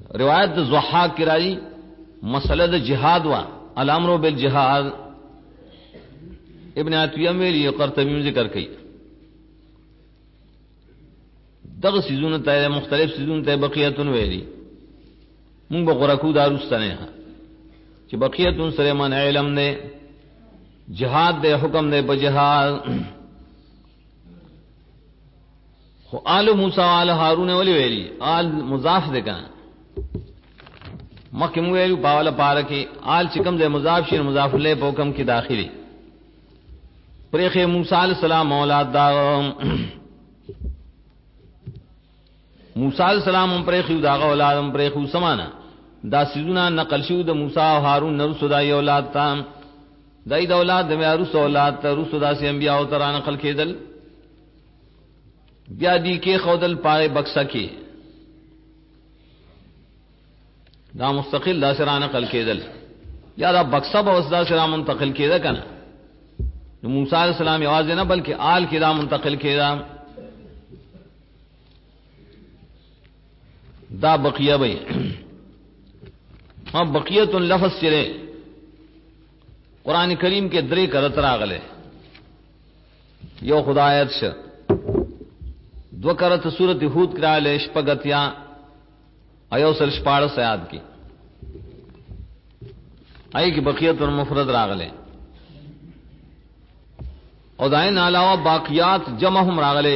روایت ضحاک کی راځي مسله د جهاد وا الامر بالجهاد ابن عتیہ ویلی قرطبی ذکر کړي دغه سيزونه ته مختلف سيزونه ته بقیتون ویلی مونږ به غرقو داروستانه چې بقیتون سره من علم نه جهاد دے حکم دے بجهاد خو آل موسی آل هارون ولی ویلی آل مضاف دے کنا مخکې مو ویلو پاوله پارکه آل چکم دے مضاف شین مضاف له په حکم کې داخلي پرېخه موسی علیہ السلام اولاد دا موسی علیہ السلام پرېخه دا اولاد پرېخه سمانا دا سيزونه نقل شو د موسی او هارون نو صدای اولاد تام دای د اولاد د میاروس اولاد ته رسو داسې انبیاء او تر نقل کېدل بیا دی کې خودل پای بکسه کې دا مستقل دا سره نقل کېدل یا دا بکسه به اوس دا سره منتقل کېده کنه نو موسی علیہ السلام یوازې نه بلکې آل کې دا منتقل کېده دا بقیه به ها بقیت لفظ چره قرآن کریم کے درے کرت راغلے یو خدایت ش دو کرت سورت ہود کرالے شپگتیا ایو سر شپاڑ سیاد کی آئی کی بقیت مفرد راغلے او دائن علاوہ باقیات جمع ہم راغلے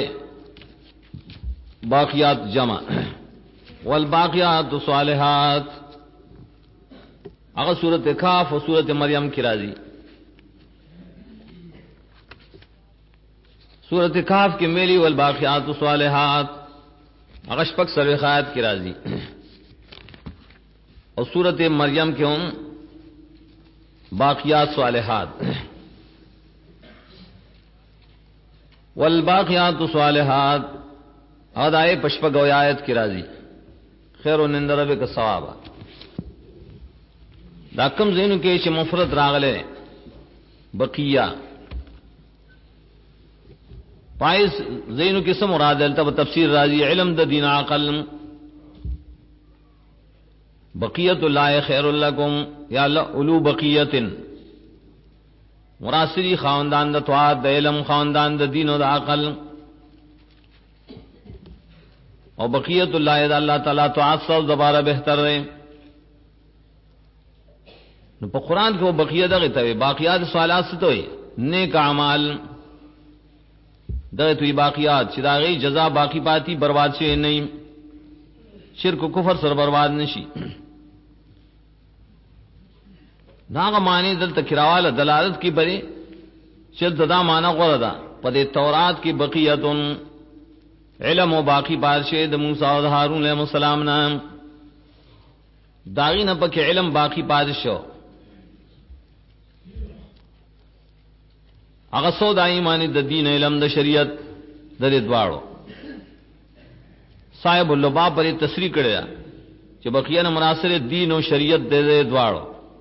باقیات جمع والباقیات صالحات اگر سورت کاف اور سورت مریم کی راضی سورت کاف کے میلی والباقیات الصالحات اغشپک سرخات کی راضی اور سورت مریم کے ہم باقیات صالحات والباقیات الصالحات ادائے پشپک آیت کی راضی خیر و نند رب کا ثواب دا کم زینو کې چې مفرد راغله بقیہ پایس زینو کې سم مراد دلته تفسیر راځي علم د دین عقل بقیت الله خیر لکم یا اولو بقیت مراسری خاندان د طاعت د علم خاندان د دین او د عقل او بقیت الله د الله تعالی طاعت سو دوباره بهتر دی نو په قران کې بقیه دغه ته باقیات صالحات څه ته وي نیک اعمال دغه ته باقیات چې دا غي جزاء باقی پاتی برباد شي نه شرک او کفر سره برباد نشي داغه معنی دلته کراواله دلالت کی بری چې ددا معنی غوړه ده په دې تورات کې بقیتون علم او باقی پارشه د موسی او هارون علیهم السلام نام داغی نه پکې علم باقی پادشو هغه سودای معنی د دین علم د شریعت د دې دواړو صاحب اللباب پر تصریح کړی چې بقیه نه مناصر دین او شریعت د دې دواړو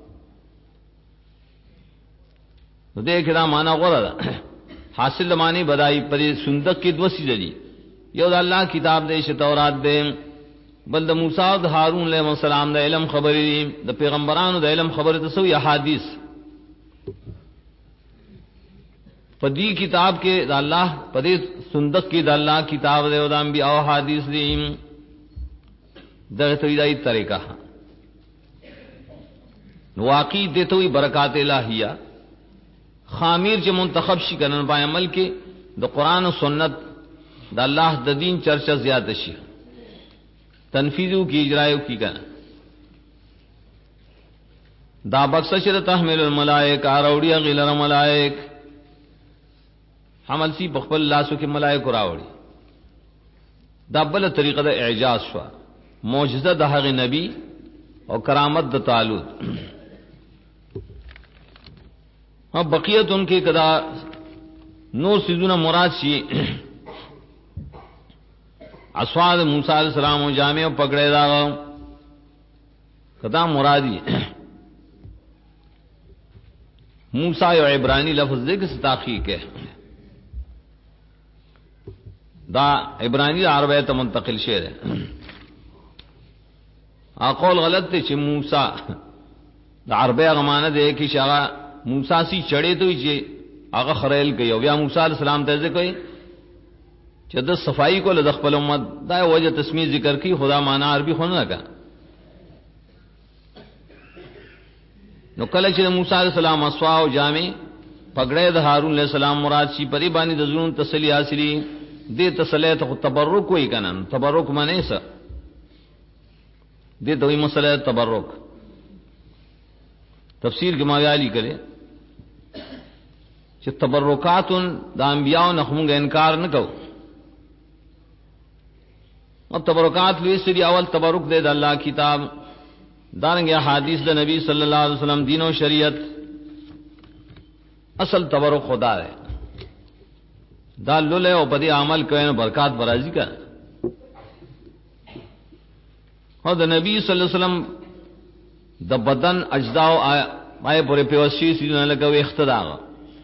نو دې کړه معنا غوړه حاصل معنی بدای پر سندق کې دوسی دی یو د الله کتاب دې ش تورات دې بل د موسی او هارون علیهم السلام د علم خبرې د پیغمبرانو د علم خبرې ته سوې احادیث پدی کتاب کے دا اللہ پدی سندق کی دا اللہ کتاب دے او دا انبیاء او حدیث دی دا تویدائی طریقہ واقعی دیتا ہوئی برکات الہیہ خامیر چے منتخب شی کنن پای عمل کے دا قرآن و سنت دا اللہ دا دین چرچا زیادہ شی تنفیذو کی اجرائیو کی کنن دا بخشش تحمل الملائک آروڑی غیلر ملائک حمل سی بخبل لاسو کې ملائکه راوړي دا بل طریقه د اعجاز شو معجزه د هغه نبی او کرامت د طالوت ها بقیت ان کې کدا نور سيزونه مراد شي اسواد موسی علیہ السلام او جامع پکړه دا کدا مرادی موسی او عبرانی لفظ دې کې تحقیق ہے دا عبرانی عربی ته منتقل شعر ہے اقول غلط ته چې موسی د عربی غمانه دی کې شغه موسی سي چړې ته چې هغه خړېل کوي او بیا موسی عليه السلام ته ځکه کوي چې د صفائی کول د خپل امت دا وجه تسمیه ذکر کی خدا معنا عربي خو نه کا. نو کله چې موسی عليه السلام مسوا او جامع پګړې د هارون عليه السلام مراد شي پری باندې د زړونو تسلی حاصلې دې تسلی ته تبرک وای کنن. تبرک معنی څه دې دوی مسله تبرک تفسیر کې ماویالی کړي چې تبرکات د انبیاء نه موږ انکار نه کوو. او تبرکات لوی سری اول تبرک دے د الله کتاب دارنګ احادیث د نبی صلی الله علیه وسلم دین او شریعت. اصل تبرک خدا ہے دا لولے او بدی عمل کوي نو برکات برازي کا. او د نبی صلی الله علیه وسلم د بدن اجزاء آئے پورے پیوسی سیدونه لګوي اختداغ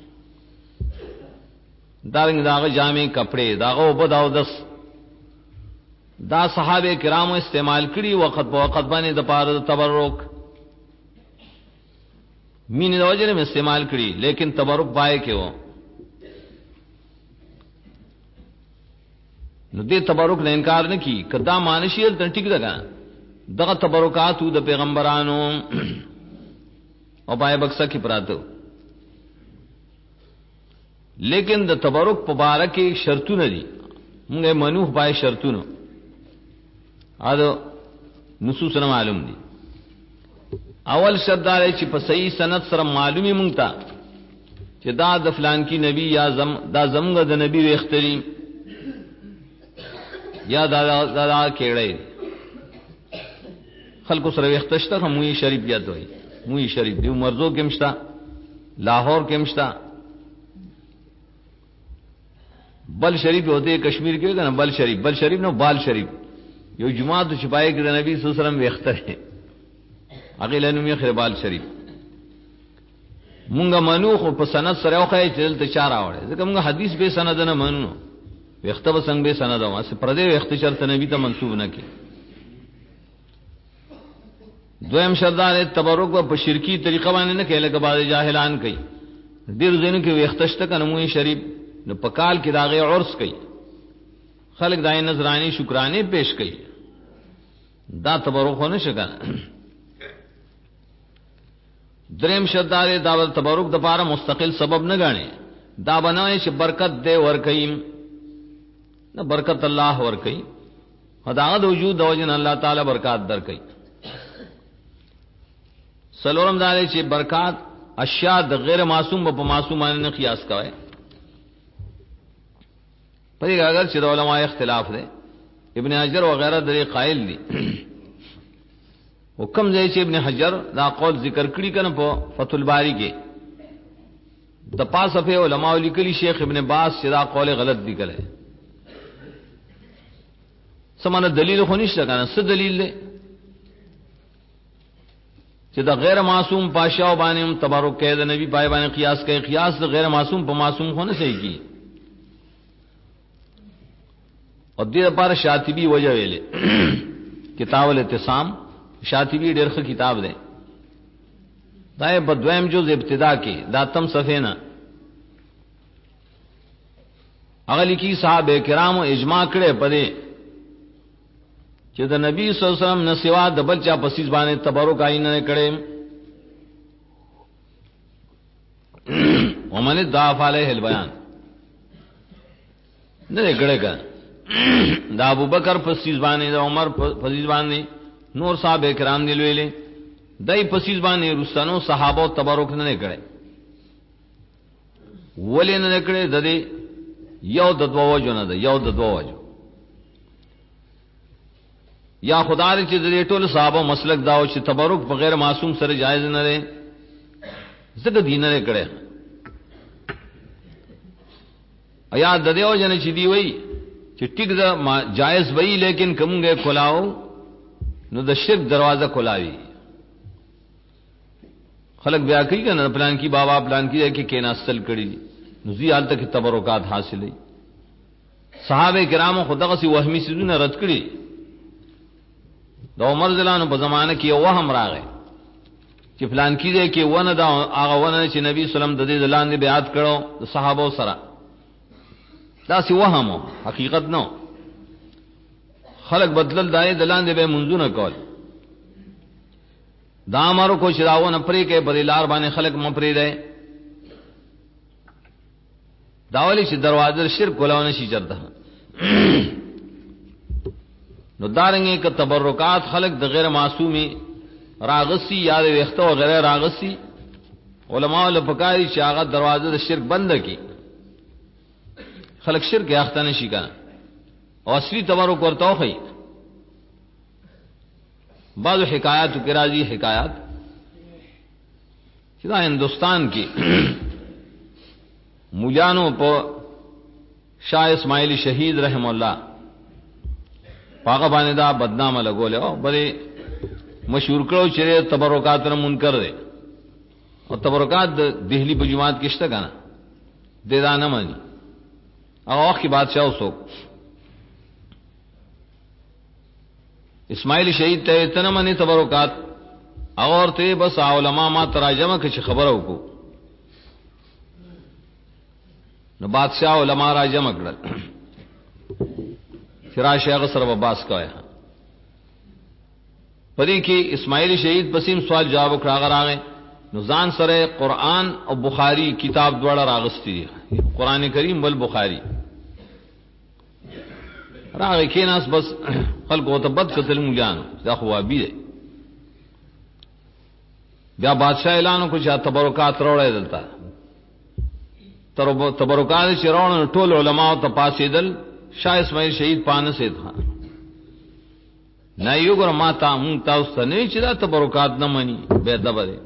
دارنګ داغه جامع کپڑے داغه وبداو دس دا صحابه کرامو استعمال کړي وخت په وخت باندې د پاره تبرک مين د وجه نه استعمال کړي لیکن تبرک پای کې وو. نو دې تبرک نه انکار نه کی کدا مانشیل ته ټیک ده دغه تبرکات د پیغمبرانو او پای بکسه کې پراته لیکن د تبرک په باره کې شرطونه دي موږ منوح پای شرطونه اده نصوص نه معلوم دي. اول شرط دا چې په صحیح سند سره معلومي مونږ ته چې دا د فلان کی نبی یا دا زمغه د نبی وختري یا دا کېړې خلکو سره وختشته موي شریف یاد وای موي شریف دی مرزو کې مشتا لاهور کې مشتا بل شریف ہوتے کشمیر کې کنه بل شریف نو بال شریف یو جمعه د شپای کې د نبی صلی الله علیه وسلم وختره هغه لنو می خربال شریف مونږه منوخ په سند سره خو یې چلته چار راوړل ځکه مونږه حدیث به سند نه منو وخته به څنګه به سند او اس پر دې وخت شرط نبی ته منسوب نه کی. دویم شردار تبرک په شرکی طریقه باندې نه کله کې بعض جاهلان کوي ډیر ځینو کې وختشته کنه موي شریف نو پکال کې داغه عرس کوي خلق دای نذرانی شکرانه پیش کوي دا تبرک نه شګا. دریم شردار دا تبرک د پاره مستقل سبب نه غاڼي دا بنای چې برکت دې ور کوي نه برکت الله ور کوي خدای د وجود د وجن الله تعالی برکات در کوي. سلورم دا چې برکات اشیاء د غیر معصوم په معصومانه نه قیاس کوي. پدې اگر چې علماء اختلاف دي ابن حجر وغیرہ درې قائل دي حکم ځای چې ابن حجر دا قول ذکر کړی کنه په فتح الباری کې د پاسه په علماء لیکلي شیخ ابن باز چې دا قول غلط دی کړي سمانه دلیل خو نشته کنه څه دلیل دی چې دا غیر معصوم پاشاو باندې تبرک کې د نبی پای باندې قیاس کوي قیاس د غیر معصوم په معصوم خو نه صحیح کی. او دې لپاره شاطبی وجه ویلې کتاب الاعتصام شاطبی ډېر ښه کتاب دی دا په دویم جز ابتدا کې دا تم صفحه نه هغه لیکي صحابه کرامو اجماع کړي پدې چې د نبی صلی الله علیه وسلم نه سوا د بل چا پسیز باندې تبرک آئینه کړي ومن ضعف علیه البیان نه کړي کا دا ابوبکر پسیز باندې د عمر پسیز باندې نور صحابه کرام دی ویلې دای پسیز باندې رسانو صحابه تبرک نه کړي ولې نه کړي د دې یو د دوه وجو نه ده یو د دوه وجو یا خدای چې د ټول صحابه مسلک داو چې تبرک بغیر معصوم سره جایز نه لري زګ دین نه کړي ایا د دې وجنه چې دی وای چې ټیک دا جائز وای لیکن کومګه کلاو نو د شرک دروازه کلاوي خلق بیا کوي کنه پلان کی بابا پلان کی کې کیناستل کړي نو زی حالت کې تبرکات حاصلې صحابه کرامو خدغه سي وهمي سيزونه رد کړي د عمر زلانو په زمانه کې وهم راغی چې فلان کې دی کې ونه دا هغه ونه چې نبی سلام د دې لاندې بیعت کړو د صحابه سره، دا سی وهمو حقیقت نو. خلق بدلل دای د لاندې به منځونه کول، دا امر کو شراونه پرې کې په لار باندې خلق مپرې دی، داولی چې دروازه شرک کولونه شي چرته. نو دارنګه ک تبرکات خلق د غیر معصومی راغسی یا د وختو غیر راغسی، علماء له پکاري چې هغه دروازه د شرک بند کی، خلق شرک اخته نشي کنه او اصلي تبرک ورته خي. بعض حکایات کې راځي حکایات چې دا هندستان کې مولیانو په شاه اسماعیل شهید رحم الله پاغه باندې دا بدنامه لګول او بلې مشهور کړو چې تبرکات منکر دي او تبرکات د دهلی په جماعت کې شته کنه د دا نه مانی. هغه وخت کې بادشاہ وسو اسماعیل شهید ته تنه منی تبرکات اور ته بس علماء ما تراجمه کې خبره وکړو. نو بادشاہ علماء را جمع کړل فراش هغه سره باس کوي. پدې کې اسماعیل شهید پسیم سوال جواب کړه راغې نو ځان سره قرآن او بخاری کتاب دواړه راغستې دي، قران کریم بل بخاری راغې کیناس بس خلکو ته بد قتل مجان دا خو ابي دي. بیا بادشاہ اعلان کو چې تبرکات وروړې دلته تبرکات چې روان ټول علماء ته پاسېدل، شاه اسماعیل شهید پانه سي تھا نه یو ګر ما ته مون تاسو ته نه چې دا تبرکات نه مني به دبره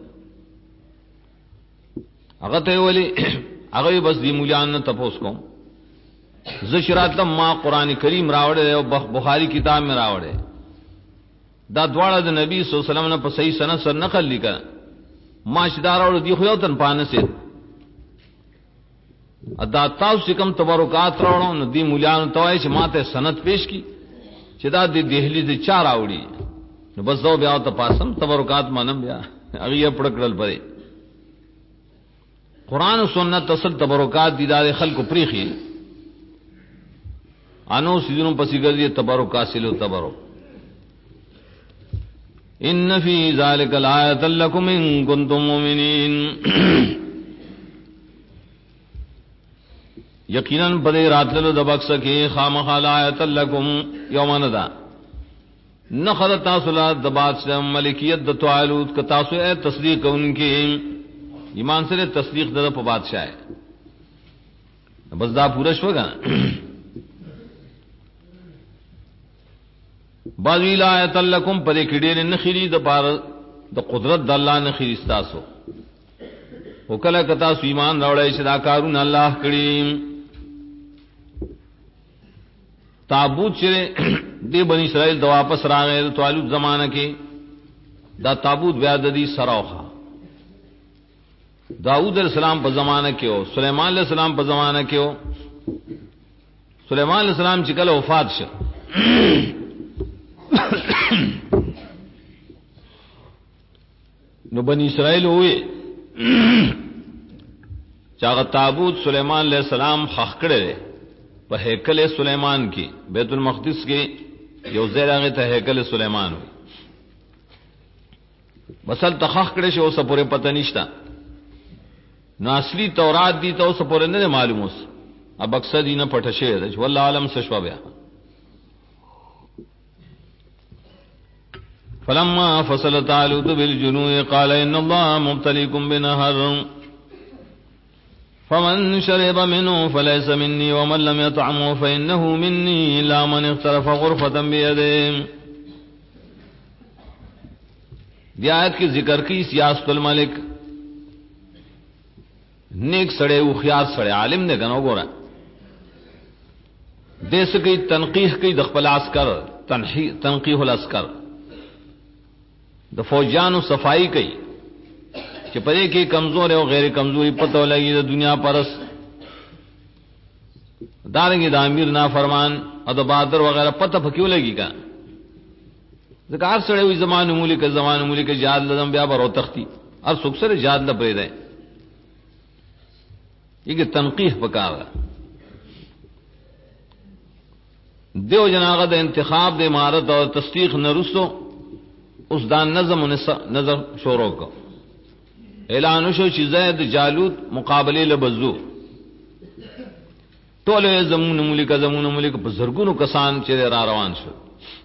هغه ته ولي هغه بس دی مولان نه تپوس کوم زشرات ما قران کریم راوړې او بخاری کتاب میں راوړې دا دواړه د نبی صلی الله علیه وسلم نه په صحیح سند سره نقل لیکه ما شدار اور دی خو یو تن پانه سي ادا تاسو کوم تبرکات راوړو نو دی مولان ته وایي چې ماته سند پیش کی چې دا د دهلی د چار راوړي نو بس زو بیا ته پاسم تبرکات منم بیا هغه پړکړل پرې قران او سنت اصل تبرکات دي د خلکو پریخي انو سيزونو پسې ګرځي تبرکات سلو تبرک. ان فی ذلک الایۃ لکم ان کنتم مؤمنین یقینا بده راتلو د بخښ کې خامخال آیت لکم یومن دا نخذ تاسلا د بادشاہ ملکیت د توالوت ک تاسو اے تصدیق انکی ایمان سره تصدیق د په بادشاہ ہے بس دا پورا شوګا. باذی آیت لکم پدې کې ډېر نخری د بار د قدرت د الله نخری تاسو وکله ک تاسو ایمان راوړی چې دا کارونه الله کړی. تابوت چې دی بنی اسرائیل د واپس راغی د طالوت زمانہ کې دا تابوت بیا د دې سراوخه داؤد علیہ السلام په زمانہ کې او سليمان علیہ السلام په زمانہ کې او سليمان علیہ السلام چې کله وفات شو نو بنی اسرائیل وې چاغه تابوت سليمان علیہ السلام خخ کړي په هیکل سليمان کې بیت المقدس کې یو ځای راغی ته هیکل سليمان وي مسل تخخ کړي شو اوسه پورې پته نشتا نو اصلي تورات دي ته اوسه پورې نه معلوم اوس اب اکثر دینه پټه شي ده والله عالم سشوا بیا. فلما فصل طالوت بالجنود قال ان الله مبتليكم بنهر فمن شرب منه فليس مني ومن لم يطعمه فإنه مني إلا من اغترف غرفة بيده. دی آیت کی ذکر کی سیاست الملک نیک سڑے او خیار سڑے عالم نے گنو گورا دیس کی تنقیح کی دخل عسکر تنقیح العسکر د فوجانو صفائی کی کہ پدے کی کمزور ہے اور غیر کمزوری پتہ لگی د دنیا پرس دارنگی دا امیر نا فرمان اور دا بہادر وغیرہ پتہ پھکیو لگی کا ذکر سره وي زمانه ملک جهاد لدم بیا برو تختی اور سوک سره جهاد ل پرې ده یہ تنقیح پکاوه دیو جناغه د انتخاب د امارت اور تصدیق نرسو اس دان نظم و نظر شورو کو اعلان شو چې زید جالوت مقابله لبزو ټول زمون ملک په زرګونو کسان چې را روان شو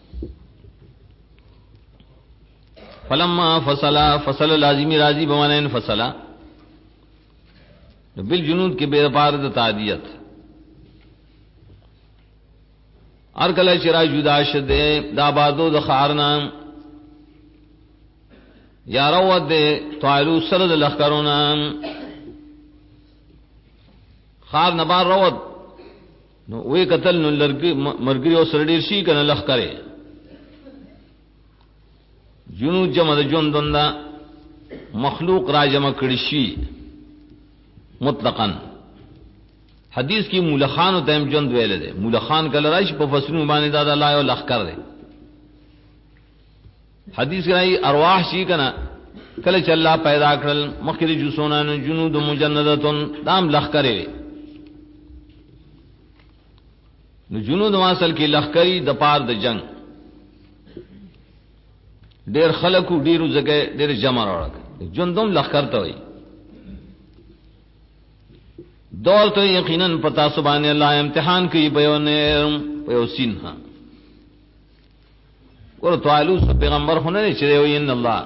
فلما فصل لازمی راضی بمانه انفصل بالجنود کې بے پار د تعدیت ار کله چې را جدا شده دا بادو د خارنا یا روت دے طالو سر د لخکرونا خار نبار روت نو وی قتل نو مرګری او سر ډیر شي کنه لخکره جنود جمع د جوندندا مخلوق را جمع کړي شي مطلقاً حدیث کی مولخان و تیم جند ویلے دے مولخان کل رائش پا فسرون بانی دادا اللہ و لخکر دے حدیث کرائی ارواح شی کنا کل چا اللہ پیدا کرل مخیر جسونان جنود مجندتن دام لخکرے نو جنود واصل کی لخکری دپار د جنگ دیر خلقو دیرو زکے دیر جمع روڑک جندم لخکر توئی دور تو یقیناً پتا سبحان اللہ امتحان کی پیو سینہا اور توالو سب پیغمبر ہونے چرے ہوئی ان اللہ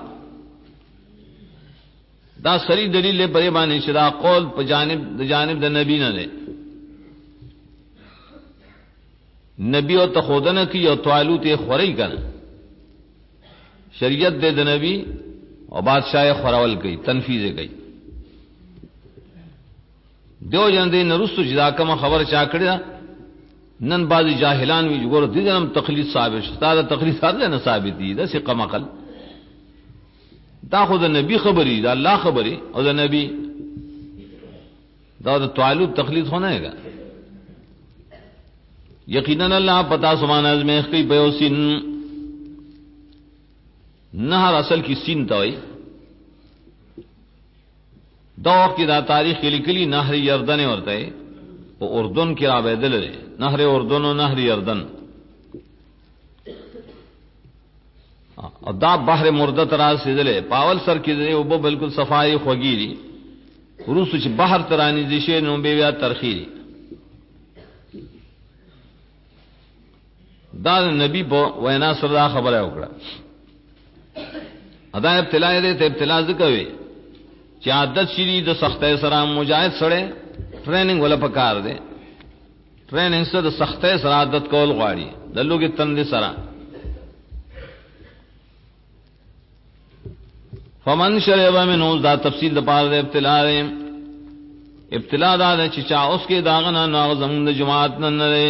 دا سری دلیل پرے بانی چدا قول جانب دا نبی نہ دے نبی اور تخودن کی اور توالو تے خوری کن شریعت دے دا نبی اور بادشاہ خوراول کی تنفیذ گئی دیو جن دے نرستو جدا کما خبر چا کړی نن بعضی جاهلان وی ګور دي جنم تقلید ثابت ستاره تقلید ثابت نه ثابت دي دا څه قمقل دا خود نبی خبری دا الله خبری او دا نبی دا تعلق تقلید ہونا ہے گا یقیناً اللہ پتا سبحان ازمیخ کی بیو سن نہر اصل کی سین توئی دو وقت کی دا تاریخ کے لکلی نہر یردن ورتا ہے وہ اردن کی رابطل ہے نہر اردن و نہر یردن اور دا بحر مردت راز سے دلے پاول سر کی دلے وہ بالکل صفائی خوگیری روس چ بحر ترانی دشے نو بیویا ترخیری دا نبی پو وینا سردا خبر ہے اکڑا ادا ابتلا دے تے ابتلا ذکوي چې عادت شری د سختۍ سره مجاهد سره ټریننګ ولا پکار دے ټریننګ سره د سختۍ سره عادت کول غواړي د لوګي تند سره فمن شرب منه دا تفصیل د پاره د ابتلا دا چې چا اوس کې داغنا ناغزم د جماعت نن نه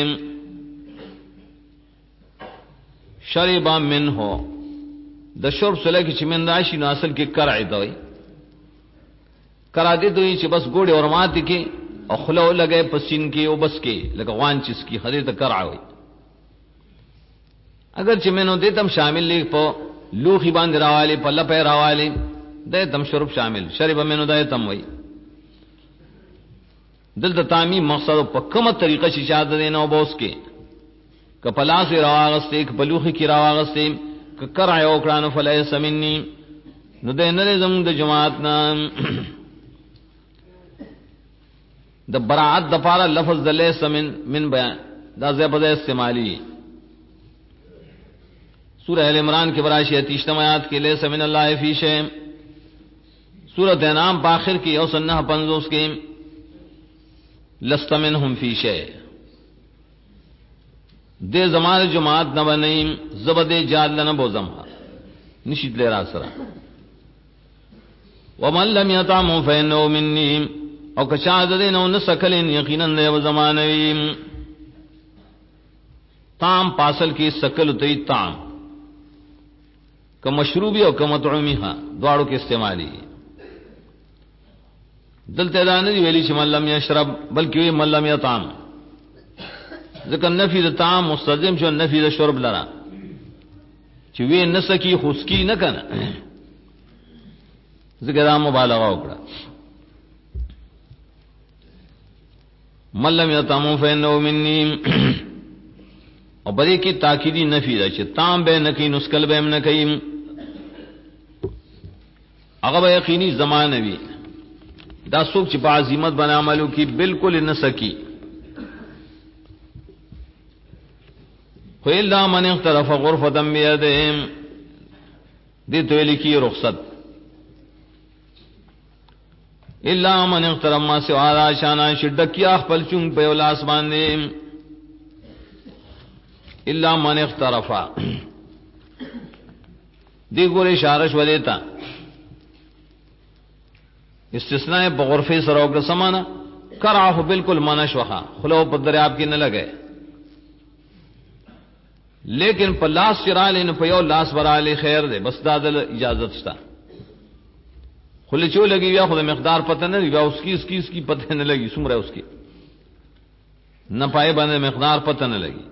شرب منه د شرب سره کې چې من راشي نو اصل کې کرع دی کرا دے دوی چې بس ګوډه اور مات کې او خلو لګې پسین کې او بس کې لکه وان چس کی حدیث کرع وي اگر چې منو دې تم شامل لیک په لوخي باندې راواله په لپه راواله دې تم شرب شامل شرب منو دې تم وي دلته تامی مقصد په کومه طریقه چې شاد دې نو بوس کې کپلا سے راواغسته ک بلوخي کی راواغسته ک کرع او کړه فلیس منی نو دې نه زموږ د جماعت نام د براعت د پاره لفظ د لیس من بیان دا زبده استعمالی سورہ ال عمران کے براشی 30 آیات کے لیس من اللہ فی شیء سورۃ انعام په اخر کې او سنہ 50 کې لست منهم فی شیء دے زمان جماعت نہ بنیم زبده جاد لنا بوزم نشید لرا سرا ومن لم يطعم فإنه مني او کچا دین او نسکلین یقینا دے و زمانوی تام پاسل کی سکل تی تام کہ مشروبی او کہ مطعومی ہاں دوارو کے استعمالی دل تیدان دی ویلی چھ من لم یشرب بلکہ وی من لم یطعم ذکر نفی دا تام مستلزم چھ نفی دا شرب لرا چې وی نسکی خسکی نه کنه ذکر دا مبالغه وکړه من لم یطعم فإنه مني او بری کی تاکیدی نفی ده چې تام به نکی نسکل به نه کیم هغه به یقیني زمانه وی دا څوک چې په عظمت باندې عملو کی بالکل نسکی خو الا من اغترف غرفة بيده دې ته لیکي رخصت الا من اغترف ما سوا را شانا شدکیا خپل چون په لاس باندې الا من اغترفا دی ګورې اشاره شو دیتا استثناء په غرفه سره وګړه سمانه کراه بالکل منشوخه خلو په دریاب کې نه لګي لیکن په لاس چراله نه په یو لاس وراله خیر ده بس دا د اجازه شته خله چو لګي یا خو مقدار پته نه دی اوس کی پته نه لګي څومره اوس کی نه پای باندې مقدار پته نه لګي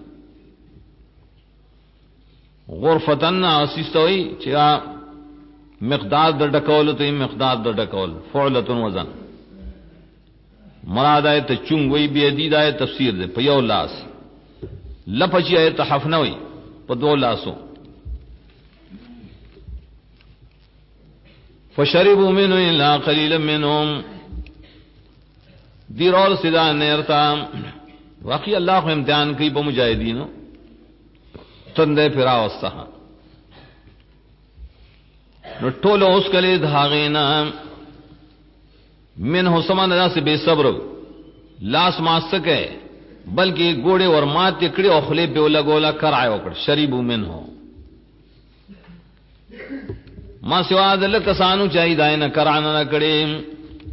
غرفتن اسیستوي چې مقدار د ډکول ته مقدار د ډکول فعلتن وزن مراد ایت چون وی بی دی د تفسیر ده په یو لاس لپچی ایت حفنوي په دو لاسو فشربوا منه الا قليلا منهم دیرول سدا نرتا واقعي الله خو امتحان کوي په مجاهدینو تندې پھرا وسه نو ټول اوس کله داغینا منه سمان راس بے صبر لاس ماسکه بلکې ګوړې ورمات کړي او خله په لګولا کرای وکړ شریبو منه ما سوا د لکسانو چای دای نه کران نه کړي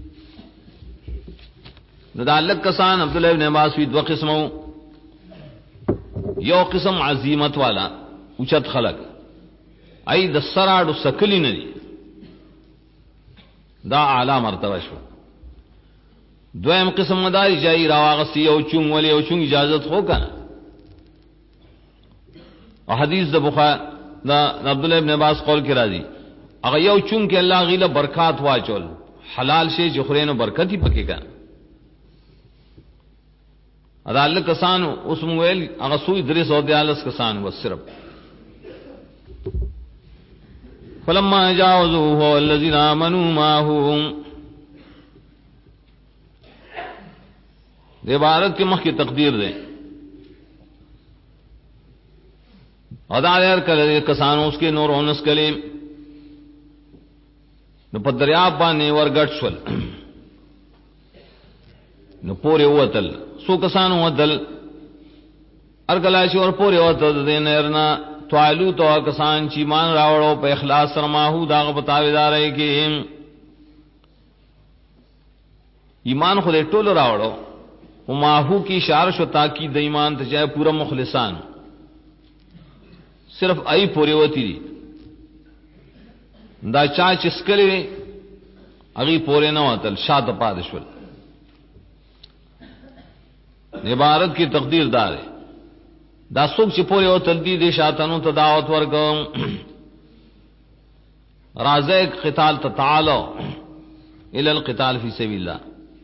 نو د لکسان عبد الله ابن عباس وی دو قسمو یو قسم عظمت والا اوچت خلق ای د سراړو سکلی نه دي دا اعلی مرتبه شو دویم قسم مداري جاي راغسي او چون ولي او چون اجازت خو کنه او حدیث د بخاری دا عبد الله ابن عباس قول کې راځي هغه یو چون کې الله غیله برکات واچول حلال شي چې خورینو برکت هی پکې کا ادا الله کسان اوس مویل هغه سوی درې سو دیالس کسان و صرف فلما جاوزوه الذين امنوا معه د عبارت کې مخکې تقدیر ده ادا یې کله کسانو اس کې نور اونس کلیم نو په دریاب باندې ورګټ شول نو پورې وتل سو کسانو وتل ارګلا شي ور پورې وتل د نرنا توالو تو کسان چې مان راوړو په اخلاص سره ماحو داغه بتاویدار ای کې ایمان خو دې ټول راوړو او ماحو کی اشاره شو تاکید د ایمان ته چاہے پورا مخلصان صرف ای پوری وتی دی دا چا چسکلی اغي پوره نه وتل شاته پادشول عبارت کی تقدیر دار ہے دا څوک چې پوره وتل دی د شاتانو ته دعوت ورکوم رازق قتال تعالو الى القتال فی سبیل الله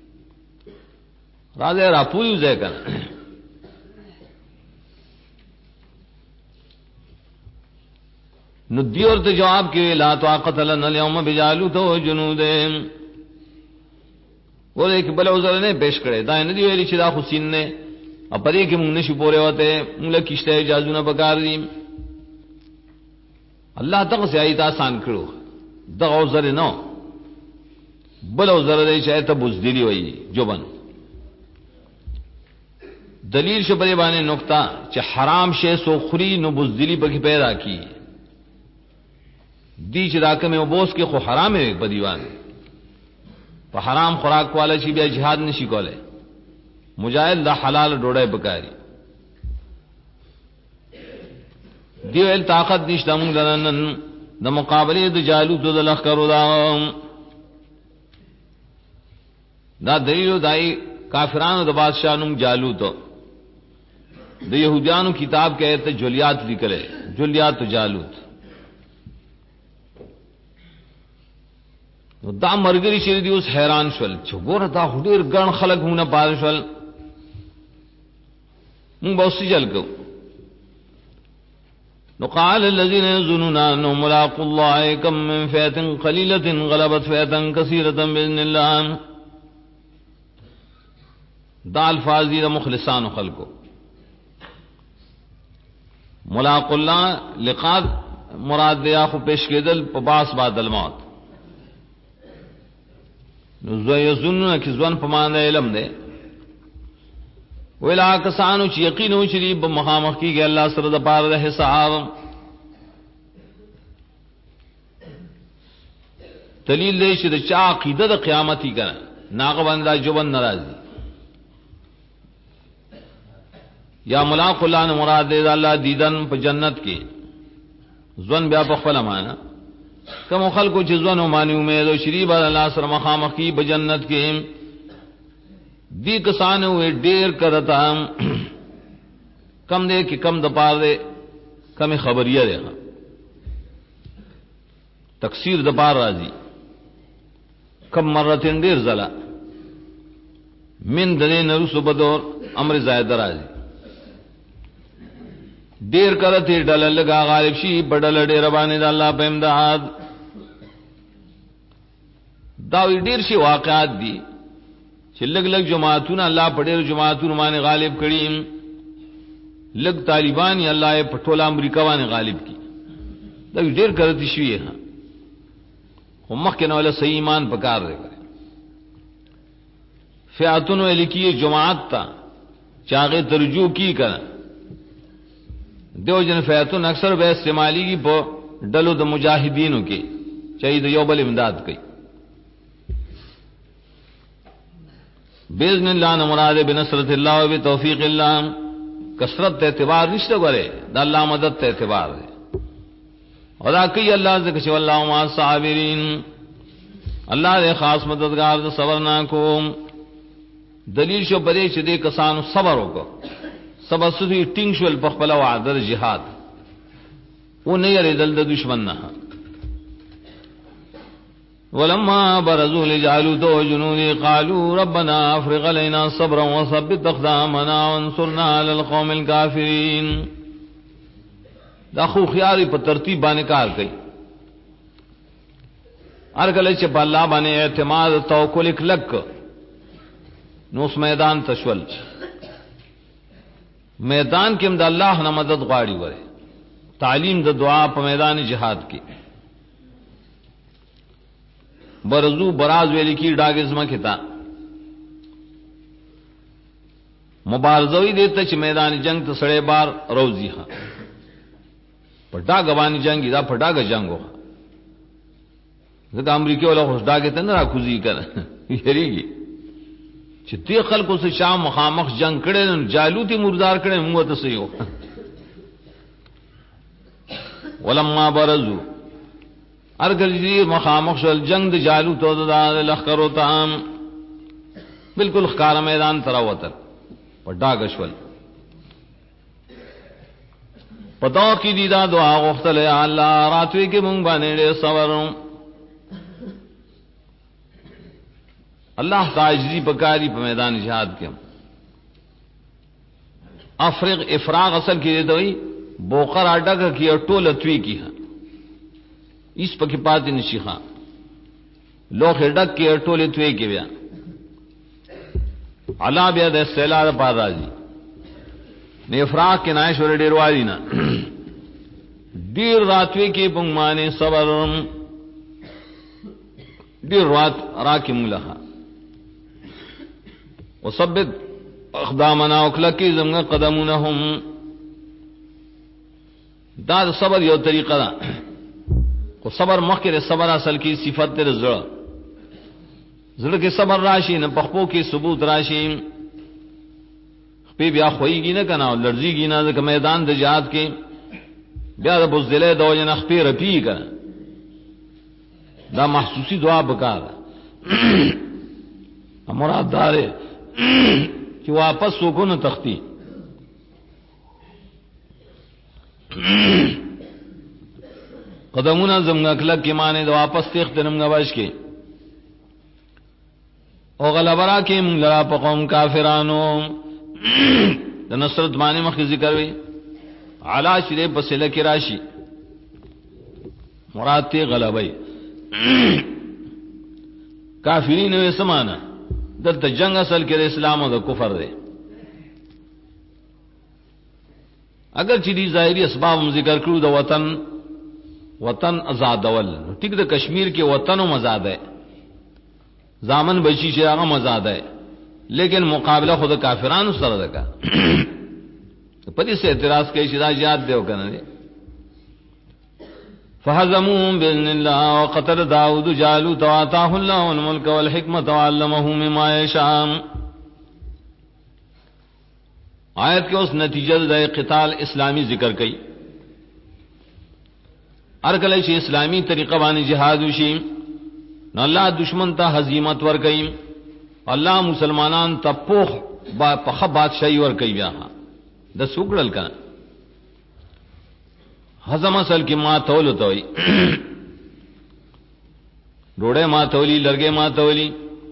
راځه را پویو ځای کنه نو دیور ته جواب کې لا طاقت لنا اليوم بجالوت وجنود ولې کې بل عذر نه پیش کړي دا نه دی ویلي چې دا حسین نه اپدې کې مونږ نشو پوره وته مونږ کیشته اجازه نه پکار دي الله تاسو یې ایت آسان کړو دا عذر نه بل عذر دې چې ته بوزدلی وایي جوبن دلیل شبری باندې نقطہ چې حرام شی سو خوري نو بوزدلی پکې پیدا کی دی چې راکه مې وبوس کې خو حرام دی په دیوان په حرام خوراک والا شي بیا jihad نشي کوله مجاهد د حلال ډوډۍ پکاري دیو طاقت نشته موږ نن د مقابله د جالوت د لخرو دا دلیل دای کافرانو د بادشاہ نوم جالوت د يهودانو کتاب کې ته جولیات لیکل جولیات جالوت نو دا مرګري چې دی اوس حیران شول چې ګوره دا ډېر ګڼ خلک مونږه پاره شول مونږ به سجل کو نو قال الذين يظنون انهم ملاقو الله كم من فئة قليلة غلبت فئة كثيرة باذن الله دا الفاظ دي مخلصان خلقو ملاقو الله لقاء مراد دی اخو پیش کېدل په باس بعد الموت نو زو یظنون کی ځوان په معنی علم دی ویلا کسانو چې یقین و چې په مخامخ کېږي الله سره د پاره د حساب دلیل دی چې د چا عقیده د قیامتي کنه ناغه باندې جوبن ناراضي یا ملاق الله نه مراد دی الله دیدن په جنت کې ځوان بیا په خپل معنا کوم خلکو چې ځوان مانی امید او شری بل الله سره مخامخ کې په جنت کې دی کسانو ډیر کرتا کم دے کہ کم دپار دے کم خبریہ دے تکسیر دپار راضی کم مرتين ډیر زلا من دنے نرسو بدور امر زائد راضی ډیر کرتے ډل لگا غالب شي بڑل ډیر باندې د الله په امداد دا ډیر شي واقعات دي چې لګ لګ جماعتونه الله په ډېر جماعتونو باندې غالب کړي لګ طالبان یې الله په ټول امریکا باندې غالب کړي دا ډېر کرتی شوی ها خو مخکې نه ولا صحیح ایمان پکار دی فئاتون الکی جماعت تا چاغه ترجو کی کړه دیو جن فئاتون اکثر به استعمالی کی په ډلو د مجاهدینو کې چې د یو بل امداد کوي باذن الله نے مراد بنصرت اللہ و بتوفیق اللہ کثرت اعتبار نشته غره دا الله مدد ته اعتبار ہے اور کوي الله ذکر چې والله ما صابرین الله دې خاص مددگار د صبر نا کو دلیل شو پرې چې دې کسانو صبر وکړو صبر سدي ټینګ شول په خپل وعده جهاد و نه یری دل د دشمن نه ولما برزوا لجالوت وجنود قالوا ربنا افرغ علينا صبرا وثبت اقدامنا وانصرنا على القوم الكافرين دا خو خياري په ترتیب باندې کار کوي هر کله چې په الله باندې اعتماد توکل کلک نو اس میدان تشول میدان کې هم د الله نه مدد غواړي وره تعلیم د دعا په میدان جهاد کې برزو براز ویلی کی ډاګزما کتا مبارزوی دیتا چې میدان جنگ ته سړی بار روزی ها پټا غوانی جنگی دا پټا غ جنگو زګ امریکای ولا خوش ډاګه ته نه راکوزی کړه یریږي چې تی خلکو سره شام مخامخ جنگ کړي نو جالوتی مردار کړي موږ ته سيو ولما برزو ارګرځي مخامخ شول جنگ د جالوت او د لخر او تام بالکل ښکار میدان تر وته پټا غشول پتا کی دیدا دعا غختل الله راتوي کې مونږ باندې صبر الله تعجزی بکاری په میدان جهاد کې افرغ افراغ اصل کې دوی بوقر اډګه کې ټوله توی کی اس پکې پاتې نشي ښا لوخ ډک کې ټوله توی کې بیا علا بیا د استعلا په راځي نه افراغ کې نه شور ډیر والی نه ډیر راتوي کې بنګمانه صبر ډیر رات راکې مولها وثبت اقدامنا وکلکی زمغه قدمونهم دا صبر یو طریقه ده کو صبر مخکره صبر اصل کی صفت در زړه زړه کې صبر راشي نه پخپو کې ثبوت راشي په بیا خوېږي نه کنه لړزيږي نه د میدان د جهاد کې بیا د بوزدلې دوجه نه خپې رپی کنه دا محسوسی دعا وکړه مراد دار چې واپس وګونو تختی قدمونه زمغه کله کې معنی د واپس تخت نمغه واش کې او غلبرا کې موږ لرا په قوم کافرانو د نصرت باندې مخکې ذکر وی علا شری په سله کې راشي مراد ته غلبای کافرین وې سمانا د جنگ اصل کې اسلام او د کفر دی اگر چې دي ظاهري اسباب هم ذکر کړو د وطن آزادول ټیک د کشمیر کې وطن او آزاد ہے زامن بچی چې هغه آزاد ہے لیکن مقابله خود کافرانو سره ده په دې سره اعتراض کوي چې دا یاد دیو کنه فهزموهم باذن الله وقتل داود جالوت وآتاه الله الملك والحكمة وعلمه مما يشاء آیت کے اس نتیجہ دے قتال اسلامی ذکر کئی ارکل چھ اسلامی طریقہ بانی جہاد وشی نہ اللہ دشمن تا ہزیمت ور کئی اللہ مسلمانان تا پوخ پخ بادشاہی ور کئی بیا د سوکڑل کا ہزم اصل کی ما تول توئی ڈوڑے ما تولی لرگے ما تولی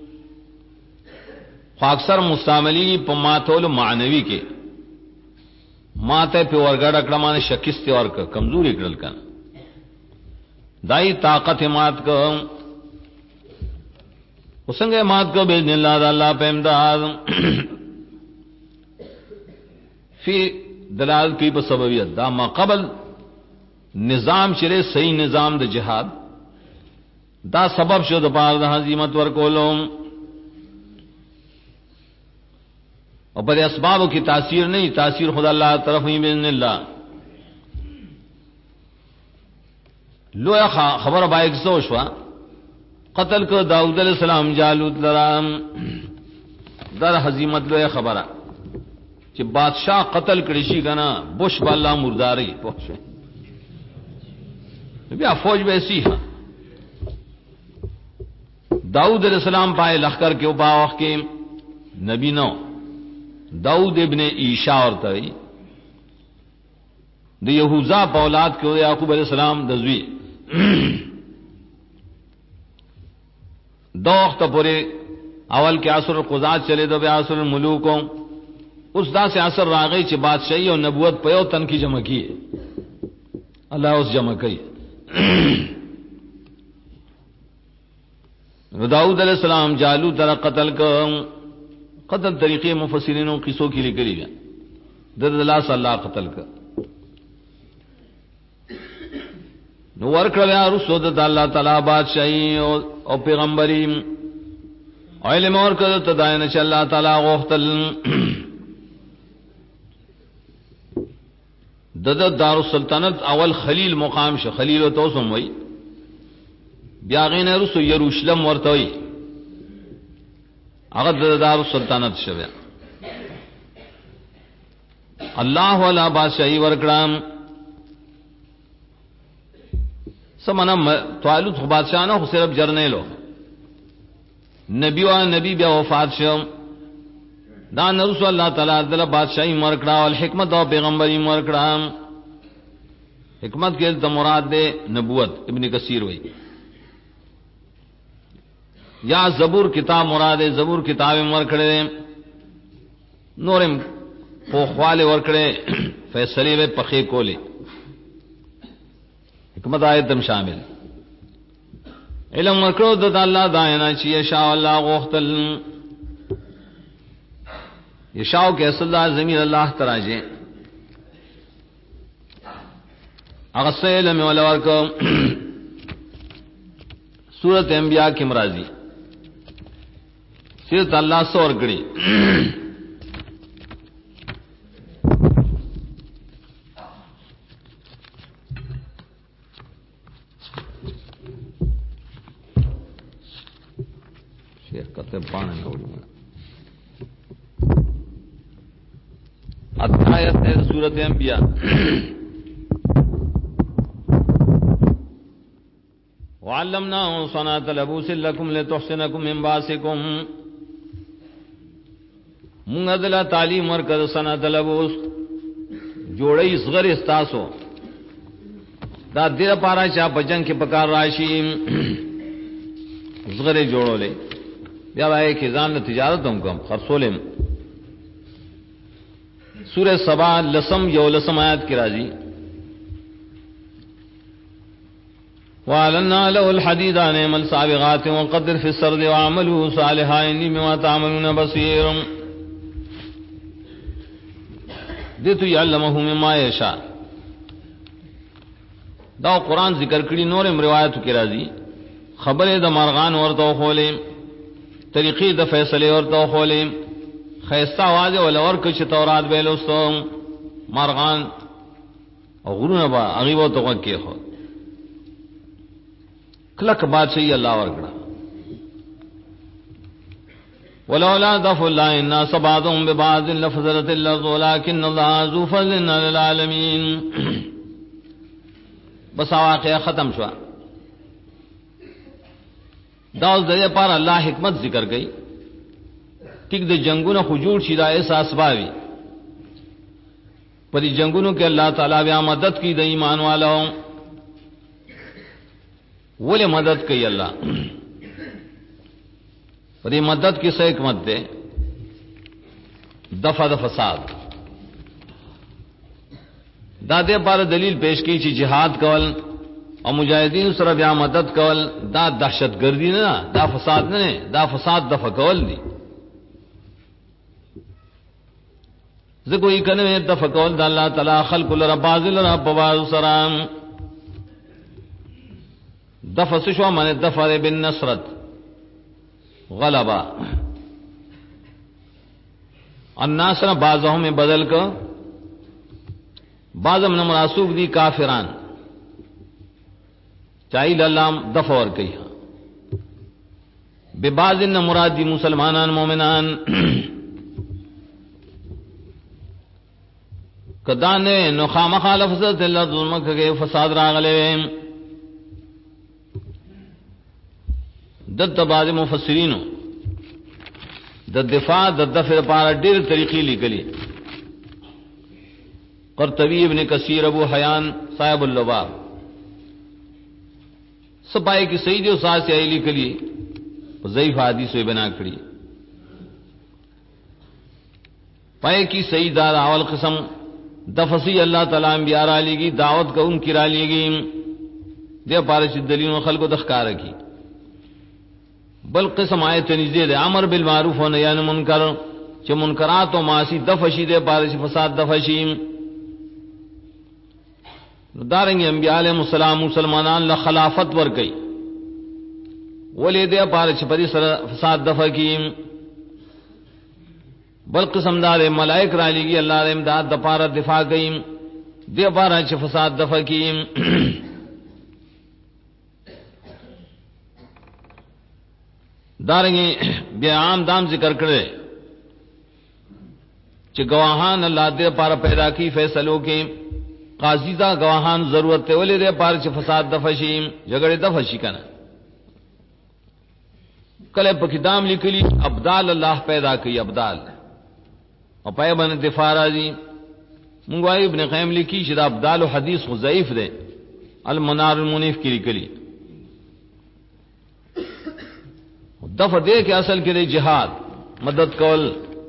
اکثر مستعملی په ماتول معنوي کې ماته په ورګړ اکړه شکست اور کمزوري کړل کنا دای طاقت مات کو وسنګه مات کو باذن الله د الله په امداد فی دلال کی په سببیت دا ما قبل نظام چره صحیح نظام د جهاد دا سبب شو د پاره د هزیمت ور کولم اور پر اسبابوں کی تاثیر نہیں تاثیر خدا اللہ طرف ہی باذن اللہ لو خبر بائک سوشوا قتل کو داؤد علیہ السلام جالوت لرام در ہزیمت لو خبر کہ بادشاہ قتل کرشی کنا بش باللہ مرداری پہنچے بیا فوج بیسی ہے داؤد علیہ السلام پائے لخکر کے اوپا وقت کے نبی نو داؤد ابن عیشا اور تئی د یہوذا په اولاد کې یعقوب علیہ السلام د زوی دو وخت پورې اول کې عصر القضات چلے دو بیا عصر الملوک اس دا سے عصر راغی چې بادشاہی او نبوت په یو تن کې جمع کیه الله اوس جمع کوي داؤد علیہ السلام جالوت تر قتل کو قتل طریقے مفسرین و قصوں کی لکھی گیا درد اللہ صلی اللہ قتل کا نور کړه رسو د الله تعالی بادشاہی او پیغمبري علم اور کړه تداین چې الله تعالی غوښتل د دارالسلطنت اول خلیل مقام شه خلیل او توسم وای بیا غینه رسو یروشلم ورته وای هغه د دارالسلطنت شوه الله والا بادشاہی ورکړم سمنا طالوت خو بادشاہ نه خو صرف جرنیلو نبی بیا وفات شو دا رسول الله تعالی دل بادشاہی ورکړه او حکمت او پیغمبري ورکړه حکمت کې د مراد ده نبوت ابن کثیر وایي یا زبور کتاب مراد زبور کتاب ورکړه نورم په خواله ورکړه فیصله به پخې کولې حکمت آیت هم شامل علم ورکړو د الله داینا چې شاء الله غوښتل یشاو کې اصل الله زمین الله تراجه هغه سهل مې ولا ورکو سورۃ انبیاء کې مرাজি صرف اللہ سور گڑی شیخ کتے بانے نوڑی میں ادھایت ہے سورۃ انبیاء وعلمناه صنعة لبوس لكم لتحسنكم من باسكم مونږ دلا تعلیم ورکړ صنعت لبوس جوړی صغر استاسو دا دیر پارا چا بجنګ کې پکار راشي صغر جوړولې بیا وای کې ځان له تجارت هم کوم خرصولم. سورہ سبا لسم یو لسم آیات کی راضی وَعَلَنَّا لَهُ الْحَدِيدَ نِعْمَ السَّابِغَاتِ وَقَدِّرْ فِي السَّرْدِ وَعَمَلُوا صَالِحًا إِنِّي بِمَا تَعْمَلُونَ بَصِيرٌ. دیتو یعلمہ مما یشاء دا قرآن ذکر کړي نورم روایتو کې راځي خبره د مرغان ورته خولې طریقې د فیصله ورته خولې خیستا आवाज ولور کې تورات به لوستو مرغان او غرونه با هغه وته کې خو کلک بادشاہی اللہ ورکڑا ولولا دفع الله الناس بعضهم ببعض لفزلت الارض ولكن الله ذو فضل على العالمين. بس واقعہ ختم شوا. داوز دے پر اللہ حکمت ذکر گئی ٹھیک دے جنگونو خجور شیدا احساس باوی پر جنگونو کے اللہ تعالی بیا مدد کی دے ایمان والوں ولی مدد کی اللہ پر یہ مدد کی سے حکمت دے دفع د فساد دا دے پر دلیل پیش کی چی جہاد کول اور مجاہدین سره بیا مدد کول دا دہشت گردی نه دا فساد نه دا فساد دفع کول دی زکوئی کنوے دفع کول دا اللہ تعالی خلق لرباز لرباز سرام دفع سشوا من دفع بالنصرت غلبا الناصر بعضوں میں بدل کر بعض من مناسوب دی کافران چاہیے اللہ دفع اور کئی بے بعض ان مراد دی مسلمانان مومنان کدانے نو خامخالف ذات اللہ ظلم کے فساد راغلے دد بعض مفسرین د دفاع د دفع لپاره ډېر طریقې لیکلي. قرطبی ابن کثیر ابو حیان صاحب اللباب سپائے کی صحیح جو ساتھ سے لیکلي ضعیف حدیث بنا کړی پائے کی صحیح دار اول قسم دفسی اللہ تعالی انبیاء را لیگی دعوت کو ان کی را لیگی دے پارش دلیل خلق دخکار کی بل قسم آئے تنیزے دے امر بالمعروف و نہی عن المنکر چ منکرات و معاصی دفشی دے پارش فساد دفشی دارنگی انبیاء علیہ السلام مسلمانان لخلافت ور گئی ولی دے پارش پری فساد دفع کی بل قسم دار ملائک را لیگی اللہ رحم امداد دپارہ دفاع گئی دے پارہ چ فساد دفع کی دارنگی بے عام دام ذکر کرے چ گواہان اللہ دے پارہ پیدا کی فیصلوں کے قاضی دا گواہان ضرورت تے ولی دے پارہ چ فساد دفع شی جگڑے دفع شی کنا کلے پکدام لکلی ابدال اللہ پیدا کی ابدال اور پائے بن دفاع راضی منگوائی ابن قیم لکھی شدہ ابدال و حدیث کو ضعیف دے المنار المنیف کی لکلی دفع دے کہ اصل کے لئے جہاد مدد کول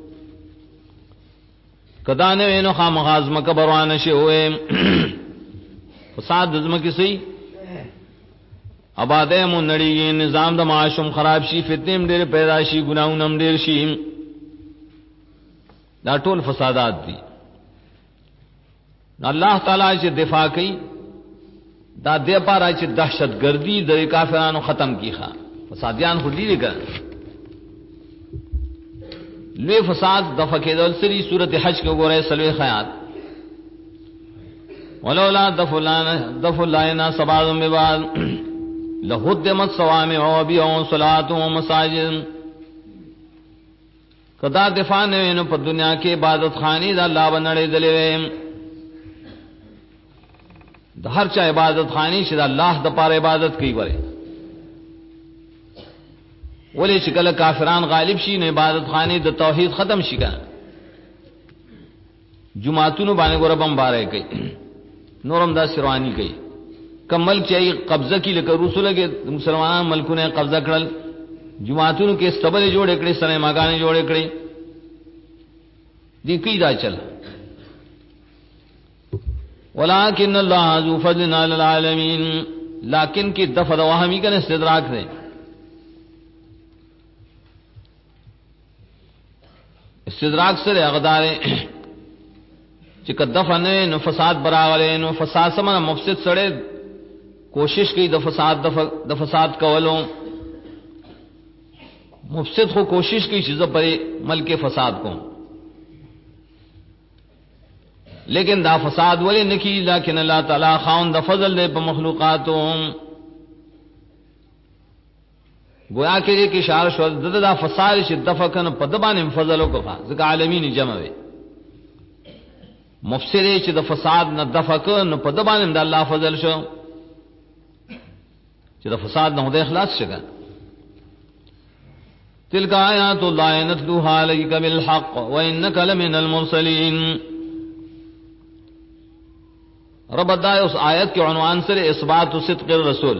کدانے وینو خام غازمہ کبروانشے ہوئے فساد دزمہ کسی آبادے من نڑی گی نظام دا معاشم خراب شی فتنیم دیر پیدا شی گناہونم دیر شی دا ټول فسادات دی اللہ تعالی چې دفاع کی دا دے پارا چې دہشت گردی د کافرانو ختم کی خوا فسادیان خود دی کر لوی فساد دفع کے دول سری صورت حج کے گورے سلوی خیات ولولا دفع لائنا سباد بباد لہدمت صوامع و بیع و صلاة و مساجد کدا دفاع نوینو پر دنیا کے عبادت خانی دا اللہ بنڑے دلوے دا ہر چا عبادت خانی شدا اللہ دا پار عبادت کی برے ولی شکل کافران غالب شی نو عبادت خانی دا توحید ختم شکا جماعتونو بانے گو ربم بارے کئی نورم دا سروانی کئی کم ملک چاہیے قبضہ کی لکر رسول کے مسلمان ملکوں نے قبضہ کرل جماعتونو کې استبل جوړ کړي سره ماګانې جوړ کړي دي کی دا چل ولکن الله ذو فضل علی العالمین لیکن کی دفع وهمی کا استدراک ہے استدراک سے اقدار چې کدفع نه نو فساد براغله نو فساد سمه مفسد سره کوشش کی د فساد کولو مفسد خو کوشش کی چیزوں پر ملک فساد کو لیکن دا فساد ولی نکی لیکن اللہ تعالی خاون دا فضل دے پا مخلوقاتوں گویا کہ ایک اشارہ شو دا فساد شد دفقن پا دبان فضلوں کو خواہ ذکر عالمین جمع وے مفسد چی دا فساد نا دفقن پا دبان دا اللہ فضل شو چی دا فساد نا دا اخلاص شکا تلك آیات اللہ نتلوها علیک بالحق وإنک لمن المرسلین رب دا اس آیت کے عنوان سے اثبات صدق الرسول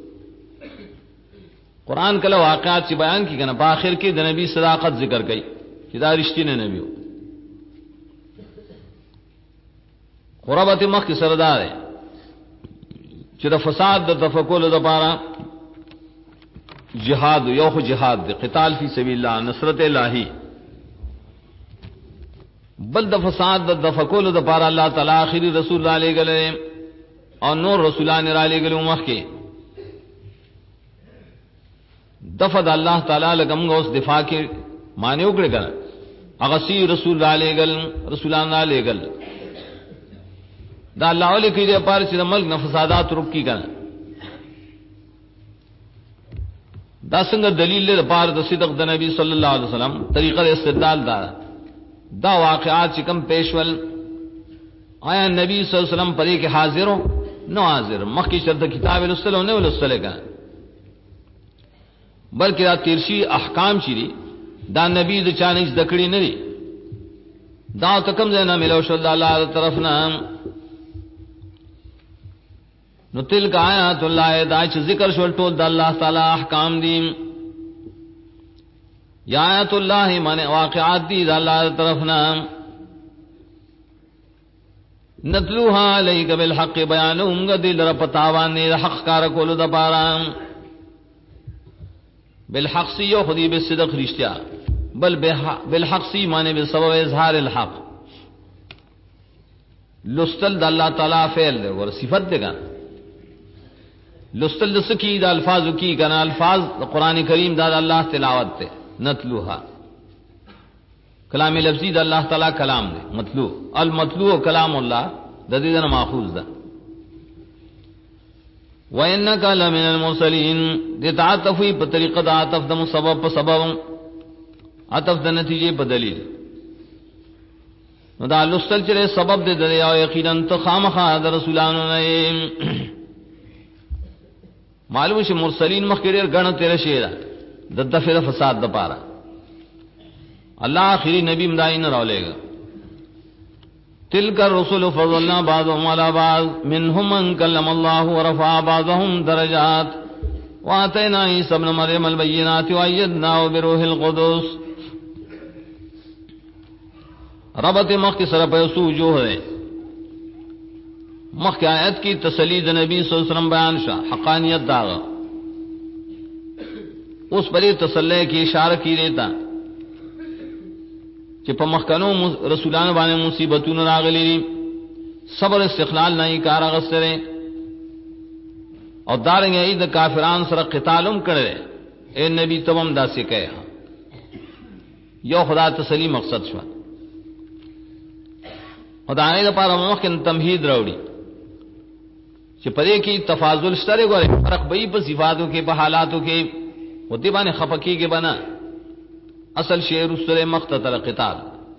قرآن کله واقعات سے بیان کی کنا باخر کی د نبی صداقت ذکر کی کہ دا رشتہ نے نبی قربت مخ کی سردار ہے چې د فساد د تفکل د پارا جہاد یوخ جہاد دے قتال فی سبیل اللہ نصرت الہی بل د فساد د دفکول د پارا اللہ تعالی آخری رسول اللہ علیہ گلے اور نور رسولان را علیہ گلے مخ کے دفد اللہ تعالی لگم گا اس دفاع کے معنی اکڑے گل اغسی رسول اللہ علیہ گل رسولان را علیہ گل دا اللہ علیہ کی دے پار چیز ملک نفسادات رکی گل دا څنګه دلیل له پاره د صدق د نبی صلی الله علیه وسلم طریقه استدلال دا واقعات چې کوم پیشول آیا نبی صلی الله علیه وسلم پرې کې حاضر ہو نو حاضر مخکې شرط کتاب الرسول نه ولسله کا بلکې دا تیرشی احکام چي دا نبی د چانه ذکرې نه دي دا تکم زنه ملو شو الله طرفنا نو تلک آیات اللہ دا چھ ذکر شول ټول د اللہ تعالی احکام دی یا آیات اللہ معنی واقعات دی د اللہ طرفنا نتلوها علیک بالحق بیانهم گدل رپتاوان نے حق کار کول د پارا بالحق سی یو خودی بالصدق رشتیا بل بالحق سی معنی بسبب اظہار الحق لستل د اللہ تعالی فعل دے اور صفت دے گا لستل سکی دا الفاظ کی کنا الفاظ دا قرآن کریم دا اللہ تلاوت تے نتلوها کلام لفظی دا اللہ تعالی کلام دے متلو المتلو کلام اللہ دا دیدن ماخوذ دا وَإِنَّكَ لَمِنَ الْمُرْسَلِينَ دیتا عطفی پا طریقہ دا عطف دا سبب پا سبب عطف دا نتیجے پا دلیل دا لستل چلے سبب دے دے او یقیناً تخامخا دا رسولانو نے معلوم ہے مرسلین مخکریر گن تیرے شیرا د دفع فساد د پارا اللہ آخری نبی مدائی نہ رولے گا تلک الرسل فضلنا بعضهم على بعض منهم من كلم الله ورفع بعضهم درجات وآتينا عيسى ابن مريم البينات وأيدناه بروح القدس ربط مختصر پیسو جو ہے مخ آیت کی تسلی د نبی صلی اللہ علیہ وسلم بیان شاہ حقانیت داغا اس پر تسلی کی اشارہ کی دیتا کہ پا مخکنوں رسولان بانے مصیبتون راغلی صبر استقلال نائی کارا غسرے اور دارنگ عید کافران سر قتالم کرے اے نبی تمام دا سے کہے یو خدا تسلی مقصد شوا خدا آنے دا پارا مخکن تمہید روڑی کہ پدے کی تفاضل شترے گورے فرق بئی پا صفاتوں کے پا حالاتوں کے ہوتی بانے خفقی کے بنا اصل شعر استرے مختتر قتال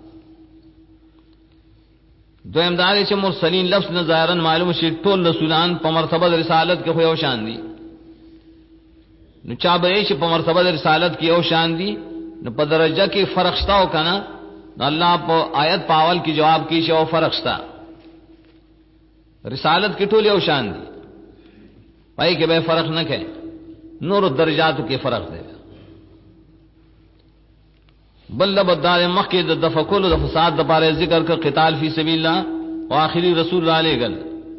دو امداری چھ مرسلین لفظ نظائرن معلوم شیر طول رسولان پا مرتبہ رسالت کے خوی شان دی نو چابرے چھ پا مرتبہ رسالت کی او شان دی نو پا درجہ کی فرق شتاو کنا نو اللہ پا آیت پاول کی جواب کی شو فرق شتا رسالت کی ٹولے او شان دی پائی کہ بے فرق نہ کہ نور درجات کے فرق دے گا بل بدار مخکې د دفقول د فساد د پاره ذکر ک قتال فی سبیل الله او اخری رسول علیه گل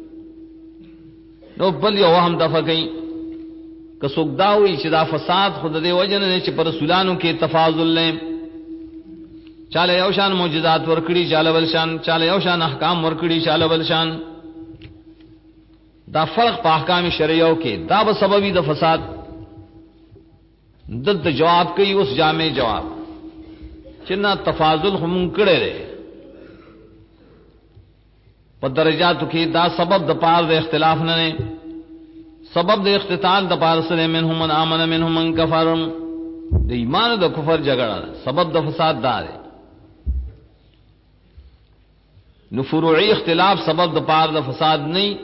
نو بل یو هم دفقای ک څوک دا وی چې دا فساد خود دې وجنه نه چې پر رسولانو کې تفاضل نه چاله یو شان معجزات ورکړي چاله بل شان چاله یو شان احکام ورکړي چاله بل شان دا فرق په احکام شرعیو کې دا به سببي د فساد دد جواب کوي اوس جامع جواب چې نه تفاضل هم کړي لري په درجاتو کې دا سبب د پاره د اختلاف نه نه سبب د اختتال د پاره سره منهم من امن منهم من کفر د ایمان او د کفر جګړه سبب د فساد دار نو فروعي اختلاف سبب د پاره د فساد نه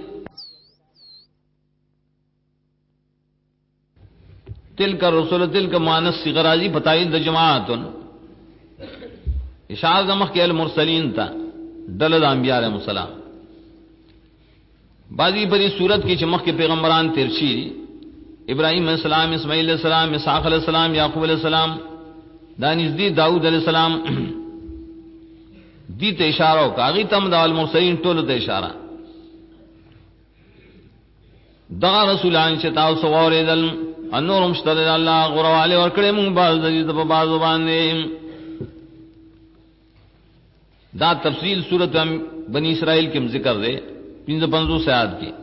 تلک الرسول تلک مانس صغراجی بتائی د جماعتن اشار دمخ کے المرسلین تا دل انبیاء علیہ السلام بعضی بری صورت کی چمخ کے پیغمبران ترشی ابراہیم علیہ السلام اسماعیل علیہ السلام اسحاق علیہ السلام یعقوب علیہ السلام دانزدی داؤد علیہ السلام دی ته اشاره او کاغی تم د المرسلین ټول ته اشاره دا رسولان چې تاسو اوریدل انور مشتد الله غرواله ورکړې مونږ باز د په بازو باندې دا تفصیل سورۃ بنی اسرائیل کې ذکر دی 55 آیات کې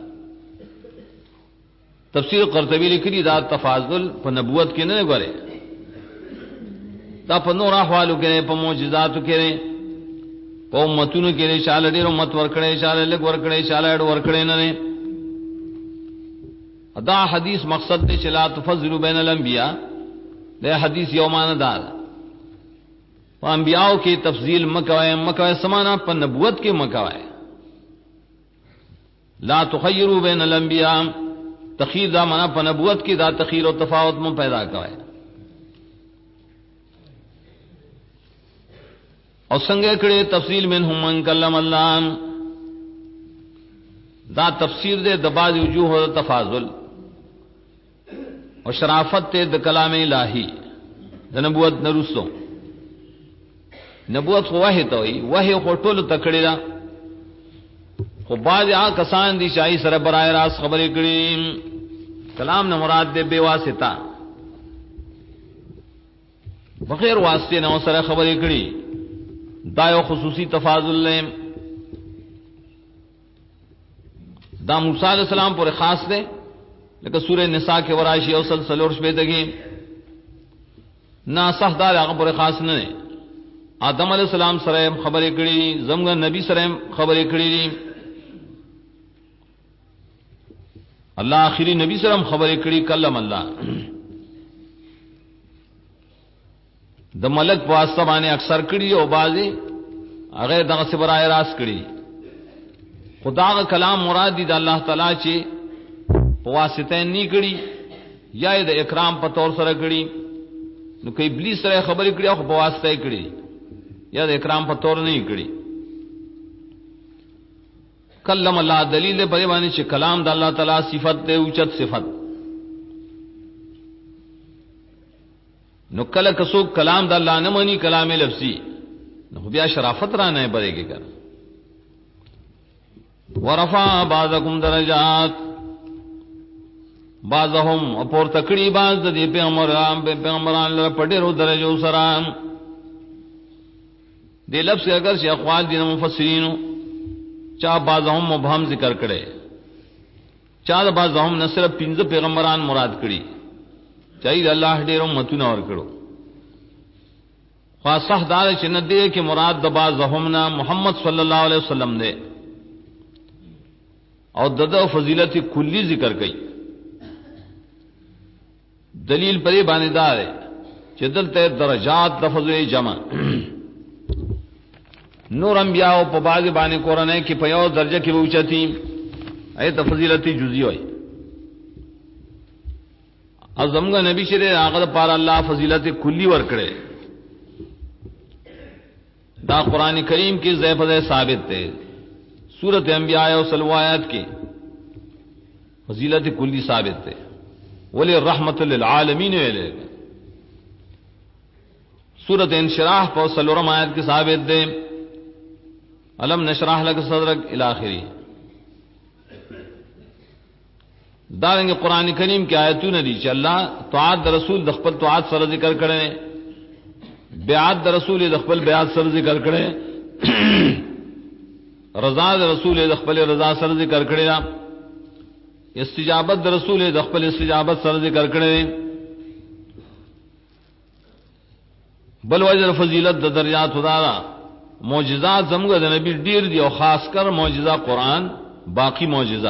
تفسیر قرطبی لیکلی دا تفاضل په نبوت کې نه غره دا په نور احوالو کې په معجزاتو کې په امتونو کې شاله ډېر امت ورکړې شاله لګ ورکړې شاله ډېر ورکړې نه دا حدیث مقصد دے چلا تفضل بین الانبیاء دے حدیث یومان دار انبیاء کی تفضیل مکوائے سمانا پر نبوت کے مکوائے لا تخیروا بین الانبیاء تخیر دا منا پر نبوت کی دا تخیر و تفاوت میں پیدا کوائے اور سنگے کڑے تفصیل منہم من کلم اللہ دا تفسیر دے دباز وجوہ و تفاضل اور شرافت تے د کلام الہی د نبوت نرسو نبوت خو وحی ته وی وحی خو ټول تکړی دا خو باز کسان دي شای سره برای راس خبرې کړي کلام نه مراد دې بے واسطه بغیر واسطه نه سره خبرې کړي دا یو خصوصی تفاضل لیم دا موسی علیہ السلام پر خاص دے لیکن سورہ نساء کے ورائشی اوصل سلور شبے دگی نا صح دار آقا پر خاص نے آدم علیہ السلام سرائم خبریں کری زمگا نبی سرائم خبریں کری اللہ آخری نبی سرائم خبریں کری کلم اللہ دا ملک واسطہ بانے اکثر کری او بازی اغیر دا سے برائے راس کری خدا کا کلام مراد دی دا اللہ تعالی چی واسطین نہیں کړي یا د اکرام په تور سره کړي نو کوي ابلیس سره خبرې کړي او په واسطه یې کړي یا د اکرام په تور نه کړي کلم الله دلیل په باندې چې کلام د الله تعالی صفت دی اوچت صفت نو کله کسو کلام د الله نه مانی کلام لفظي نو بیا شرافت را نه بریږي کړه ورفع بعضکم درجات بعضهم اپور تکڑی باز دی پیغمبران لر پڑیرو درجو سرام دی لفظ کے اگر سے اقوال دین مفسرینو چاہ بعضهم مبہم ذکر کرے چاہ بعضهم نہ صرف 15 پیغمبران مراد کری چاہیے اللہ ډیرو متونه اور کړو خاصه دار چې نه دی کہ مراد د بعضهم نه محمد صلی الله علیه وسلم دے اور دغه فضیلت کلی ذکر کړي دلیل پرې باندې دار چې دلته درجات لفظ جمع نور انبیاء په باغ باندې قرآن کې په یو درجه کې وچتی ایت فضیلت جزئی وای اعظمغه نبی شری هغه پر الله فضیلت کلی ور کړي دا قرآن کریم کې ضعف ثابت ہے سورۃ انبیاء او سلوایات کې فضیلت کلی ثابت ہے ولی رحمت للعالمین ویلے سورۃ انشراح پر سلورم آیت کی ثابت دے علم نشرح لک صدرک الی آخری. دارنگے قرآن کریم کی آیتوں نے دی کہ اللہ طاعت رسول دخپل طاعت سر ذکر کرے، بیعت رسول دخپل بیعت سر ذکر کرے، رضا رسول دخپل رضا سر ذکر کرے، استجابت رسول دخپل استجابت سر ذکر کرے. بل وجر فضیلت د درجات خدارا معجزات زمغه د نبی ډیر دی او خاص کر معجزہ قرآن باقی معجزہ.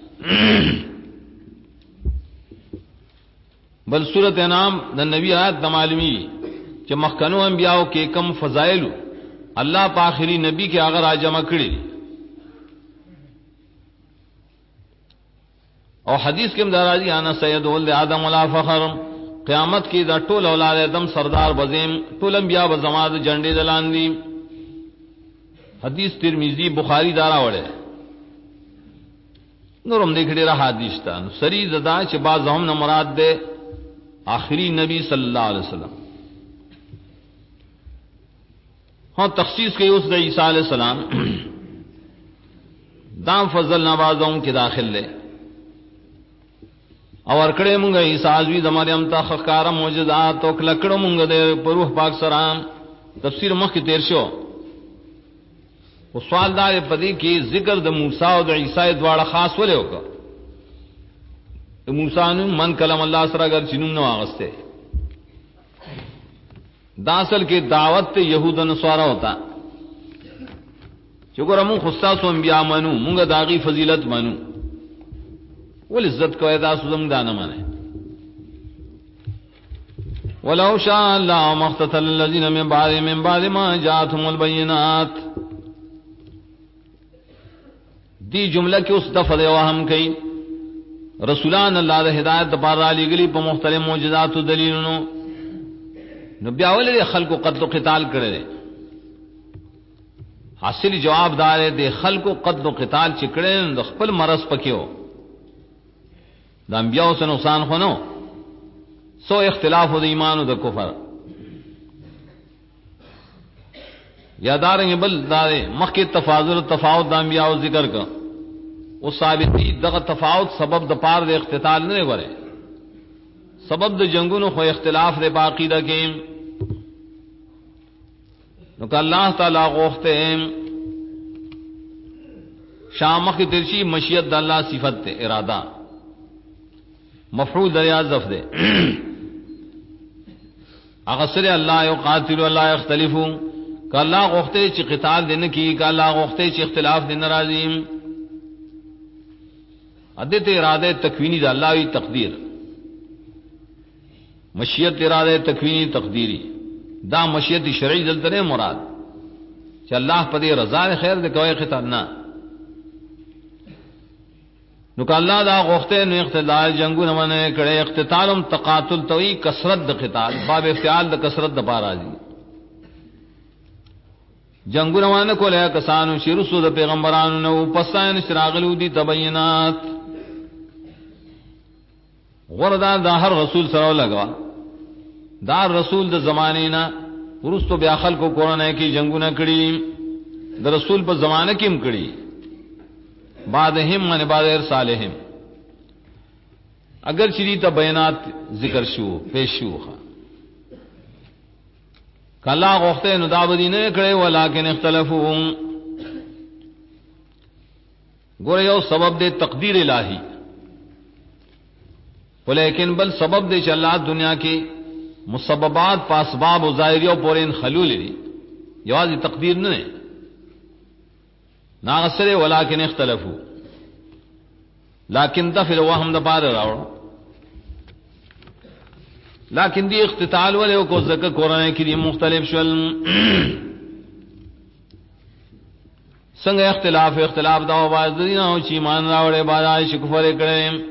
بل سورۃ انعام د نبی آیات د معلومی چې مخکنو انبیاءو کې کم فضائل اللہ په آخری نبی کې هغه را جمع کړی او حدیث کې مدارازی انا سید ولد آدم ولا فخر، قیامت کی دا ټول اولاد آدم سردار بزیم، ټول انبیاء بزماد جنڈے دلان دی. حدیث ترمذی بخاری دارا وڑے نورم دیکھڑی رہا حدیث تا سری زدا چھ بعض ہم نے مراد دے آخری نبی صلی اللہ علیہ وسلم. ہاں تخصیص کے اس دے عیسیٰ علیہ السلام دام فضل نوازوں کے داخل لے اور کڑے منگا عیسیٰ عزوی دا مریم تا خکارا معجزات او کلکڑو منگا دے پر روح پاک سرام. تفسیر مخ کی تیر شو و سوال دار پدی کی ذکر د موسیٰ و د عیسیٰ دوارا خاص ولے ہوگا. موسیٰ نو من کلم اللہ سر اگر چنون نو آغستے دا اصل کے دعوت یہود نصارا ہوتا چکر امون خصاص و انبیاء منو منگا داغی فضیلت منو والعزت کو ادا سزم دانا مانے. ولو شاء الله ما اقتتل الذين من بعد ما جاءتهم البينات. دی جملہ کی اس دفع دے وہم کئی رسولان اللہ دے ہدایت پار علی گلی پا مختلف معجزات و دلیلونو نبی اولی دے خلق و قتل و قتال کرے. حاصل جواب دارے دے خلق و قتل و قتال چکڑے دے خپل مرض پکیو دا انبیاء سے نقصان خونو سو اختلاف و دا ایمان و دا کفر یادارنگے. بل دارے مخی تفاضل و تفاوت دا انبیاء و ذکر کا وہ ثابتی دغه تفاوت سبب د پار د اختتال نه غره، سبب د جنگونو خو اختلاف د باقیده کې نو که الله تعالی غوخته شامخ کی ترشی مشیت د الله صفت ته اراده مفعول د یاذف ده هغه سره الله یو قاتل الله یختلفو که الله غوخته چې قتال دینه کی که الله غوخته چې اختلاف دین راځي. عدت ارادہ تکوینی دا اللہ وی تقدیر مشیت ارادہ تکوینی تقدیری دا مشیت شرعی دلتنے مراد چا اللہ پدے رضا خیر دے کوئی خطاب نا نو کہ اللہ دا غوختے نو اقتدار جنگو نمانے کڑے اقتتالم تقاتل توی کسرت دا قتال باب افتعال دا کسرت دا پارا جی جنگو نمانے کو لیا کسانو شرسو دا پیغمبرانو نو پسائن شراغلو دی تبینات غردار دا ہر رسول سره لگا دا رسول د زمانے نا ورستو بیا خلکو قرآن کی جنگونه کړي د رسول په زمانه کې هم کړي بعدهم من بعد ارسالهم اگر چری ته بیانات ذکر شو پیش شو کلا غوخته نو دا بدینه کړي ولکن اختلافو ګور یو سبب دے تقدیر الہی ولیکن بل سبب دے چلا دنیا کی مسببات پاسباب و ظاہریوں پورین خلول دی یوازی تقدیر نہ ناغسر ولیکن اختلفو لیکن دفل وهم دا پار راوڑا لیکن دی اختتال ولیو کو ذکر قرآن کی دی مختلف شل سنگ اختلاف دا باز دینا ہو چی مان راوڑے بازائی شکفر کریں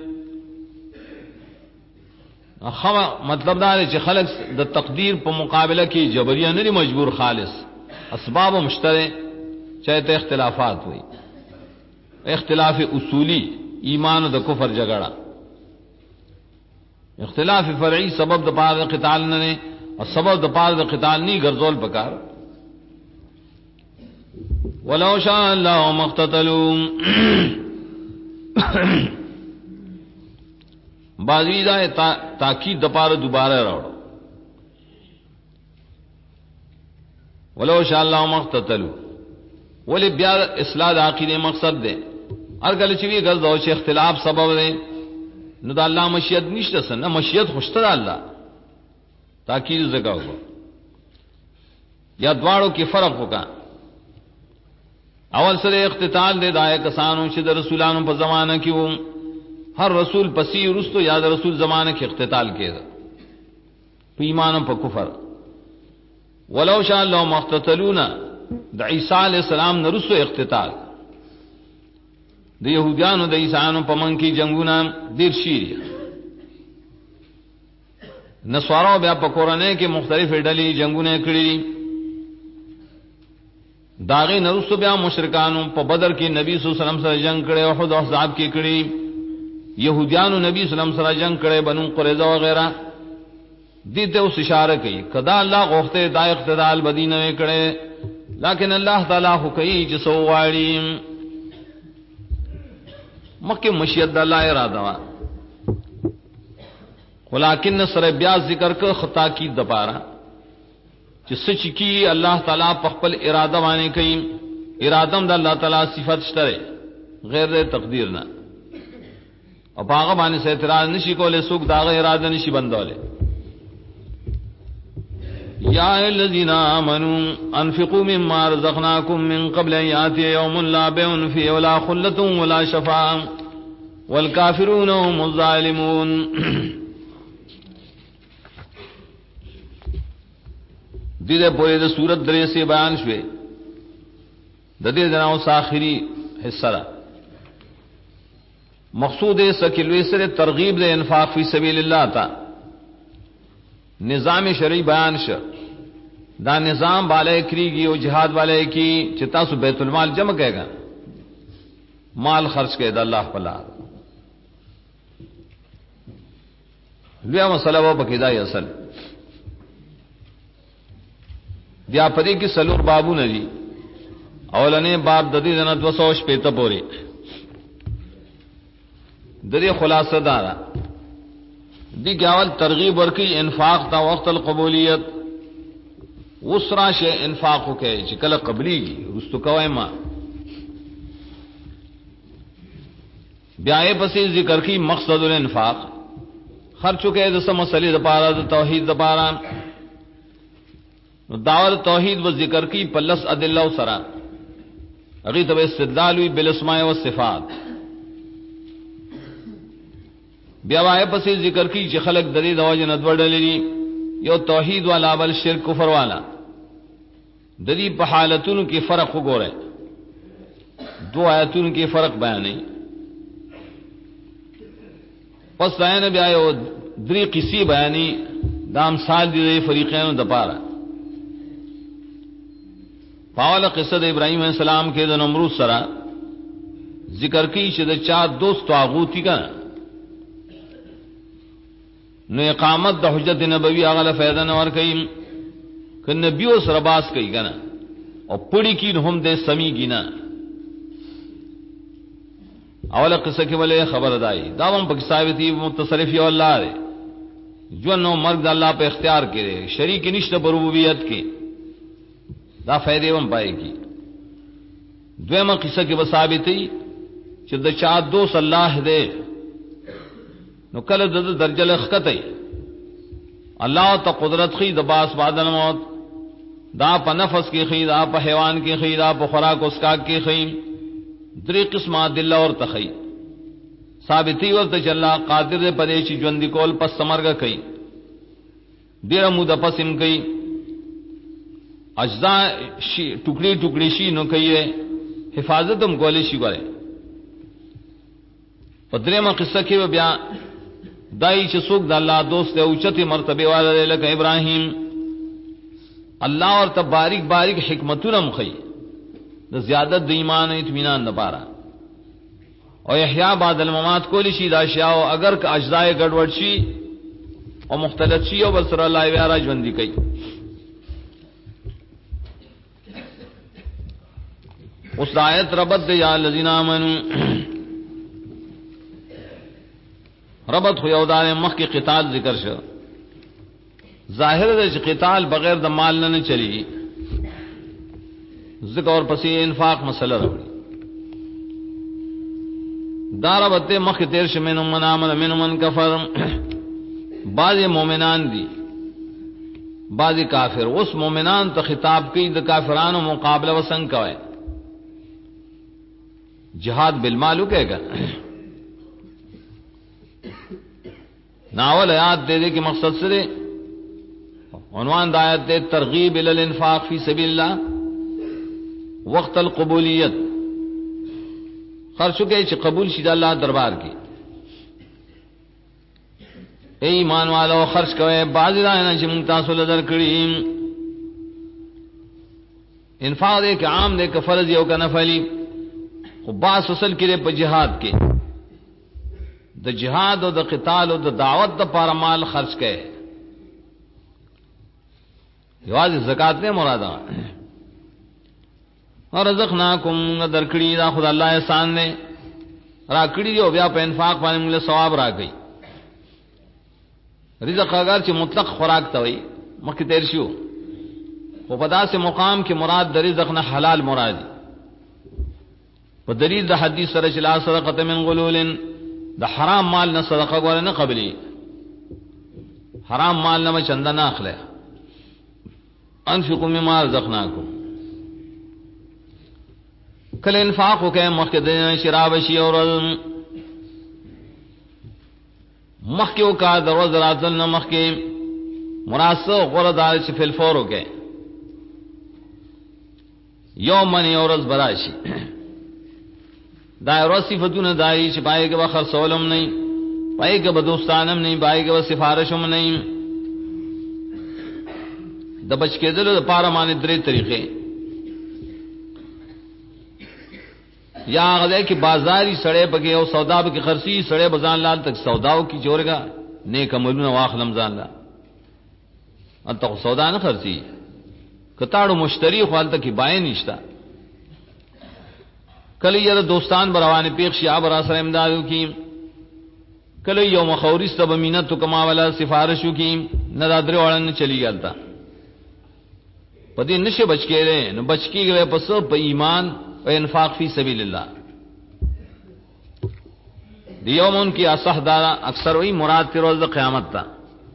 مطلب دا ہے کہ خلق د تقدیر په مقابله کې جبریہ نه مجبور خالص اسباب مشترے چاہے ته اختلافات ہوئی اختلاف اصولی ایمان د کفر جګړه اختلاف فرعی سبب د پاره قتال نه او سبب د پاره د قتال نی ګرځول پکار ولو شاء الله مقتتلوا بعضی دا تاکید د پاره دوباره راوړو ولو شاء الله مقتتلوا ولی بیا اصلاح د عقیده مقصد ده هر کله چې وی ګرځاو چې اختلاف سبب ده نو د الله مشیت نشته سن مشیت خوشته ده الله تاکید زګاو یا دواړو کې فرق وکا اول سره اقتتال دے دای کسانو چې د رسولانو په زمانہ کې وو هر رسول پسی ورستو یا د رسول زمانہ کې اقتتال کېده په ایمان په کفر ولو شاء الله مقتتلون د عیسی علی السلام نرسو اقتتال د يهودانو د عیسانو په من کې جنگونه ډیر شي نصارو بیا په قرانه کې مختلفې ډلې جنگونه کړې داغه نرسو بیا مشرکانو په بدر کې نبی صلی الله علیه وسلم سره جنگ کړي او احد احزاب کې کړي يهوديانو نبی صلی الله علیه وسلم سره جنگ کړي بنو قریظه وغیرہ دې ته اوس اشاره کوي کدا الله غوښته د اقتدال بدینه کړي لیکن الله تعالی خو کوي چې سو واړي مکه مشیت د الله اراده وا ولکن سره بیا ذکر کو خطا کی دپاره چې سچ کی الله تعالی په خپل اراده باندې کوي ارادم د الله تعالی صفات شته غیر د تقدیر نه او هغه باندې اعتراض نشي کولای څوک داغه اراده نشي بندوله یا الذین آمنوا انفقوا مما رزقناکم من قبل ان یاتی یوم لا بیع فیه ولا خلة ولا شفاعة والکافرون هم الظالمون دیده پوری د صورت درې سے بیان شوه د دې دناو ساخری حصہ را مقصود سکلوی سره ترغیب د انفاق فی سبیل الله تا نظام شرعی بیان شو دا نظام والے کریږي او جهاد والے کی چې تاسو بیت المال جمع کړئ مال خرج کړئ د الله په لار لوی مسله و بقیدای اصل بیا پدې کې سلور بابونه دي اولنې باب د دې نه 200 پېته پورې د دې خلاصه دا دي ګاول ترغیب ورکی انفاق تا وقت القبولیت وسرا شی انفاق وکي چې کله قبليږي رستو کوي ما بیا یې پسې ذکر کی مقصد الانفاق خرچو کې د سم مسلې د پاره د توحید د پاره نو داور توحید و ذکر کی پلس ادله سرا اغه ته استدلال وی بالاسماء والصفات بیا وای پسې ذکر کی چې خلق د دې دواجه نه وړلې یو توحید والا بل شرک کفر والا د دې په حالتونو کې فرق وګوره دو آیاتونو کې فرق بیانې پس داینه بیا یو درې قصې بیانې د امثال دي فریقینو د پاره پاوله قصه د ابراهیم علیہ السلام کې د نمرود سره ذکر کی چې د چا دوست طاغوتی کا نو اقامت د حجت نبوی هغه له فائدہ نه ور کوي ک نبیو سره باس کوي کنه او پړی کې هم د سمی گینا اوله قصه کې ولې خبر دای دا هم په ثابتي متصرفي الله دی جو نو مرګ د الله په اختیار کې شریک نشته په ربوبیت کې دا فائدې هم پایږي دویمه قصه کې ثابتي چې د چا دوست الله دی نو کله د درجه لخته الله ته قدرت خي د باس بعد الموت دا په نفس کې خي دا په حیوان کې خي دا په خوراک اسکا کې خي درې قسمه دل اور تخي ثابتي ورته چې الله قادر دی پدې چې ژوند کول پس سمرګه کوي ډیر موده پسیم کوي اجزا شي ټوکړي ټوکړي شي نو کوي حفاظت هم کولې شي غواړي پدریمه قصه کې بیا دای چې څوک د الله دوست دی او چته مرتبه والے لکه ابراهیم الله ورته باریک باریک حکمتونه مخي د زیادت د ایمان او اطمینان لپاره او احیا بعد الممات کولی شي دا شیاو اگر که اجزای ګډوډ شي او مختلط شي او بل سره الله بیا را ژوندۍ کوي. اوس آیت ربط دی یا الذین آمنو ربط خو یو دار مخ کې قتال ذکر شو. ظاهر دی چې قتال بغیر د مال نه چلی، ذکر اور پسې انفاق مسله راوړي. دا ربط مخ کې تیر شمه نو من امن من کفر بعض مومنان دي بعض کافر. اوس مومنان ته خطاب کوي د کافرانو مقابله وسنګ کوي. جہاد بالمال کہے ناول آیات دے دے کہ مقصد سے دے عنوان دایت دے ترغیب الی الانفاق فی سبیل اللہ وقت القبولیت خرچو کہ قبول شید اللہ دربار کی. اے ایمان والو خرچ کوئے بعضی رائنا چی منتاسو لدر کریم. انفاق دے کہ عام دے کہ فرض یو کا نفلی خو باس اصل کې په جهاد کې د جهاد او د قتال او د دعوت د پاره مال خرج کړي. یوازې زکات نه مراد ده. اور رزقناکم درکړي دا خدای الله احسان نه را کړی او بیا په انفاق باندې موږ له ثواب راکړي. رزق اگر چې مطلق خوراک ته وي مخکې تیر شو، خو په داسې مقام کې مراد د رزق نه حلال مراد دی. په دلیل د حدیث سره چې لا صدقه من غلول د حرام مال نه صدقه غوړ نه قبلي. حرام مال نه چنده نه اخله. انفقوا مما رزقناکم کله انفاق وکای مخکې د شراب شي او مخکې وکا د روز راتل نه مخکې مناسب غوړدار چې فل فور وکای یومن یورز براشي. دا صفتونه دای چې پای کې وخر سولم نه پای کې بدوستانم نه پای کې سفارشم نه. د بچ کېدل لپاره باندې درې طریقې یا غځه کې بازاري سړې بګي او سودا به کې خرسي سړې بزان لال تک سوداو کی جوړګا نیک عملونه واخلم ځان لا انت سودا نه خرسي کتاړو مشتری خپل ته کې بای نشتا. کله یره دوستان بروانه پیښ شي ابر سره امدادو کی کله یو مخاورست بمینت کما ولا سفارشو کی نه دادره وړن چلی غلطا پدې نشه بچ کېره نو بچ کېږي پس په ایمان او انفاق فی سبیل الله. دیومون کی اصح دارا اکثر وی مراد تی روز قیامت تا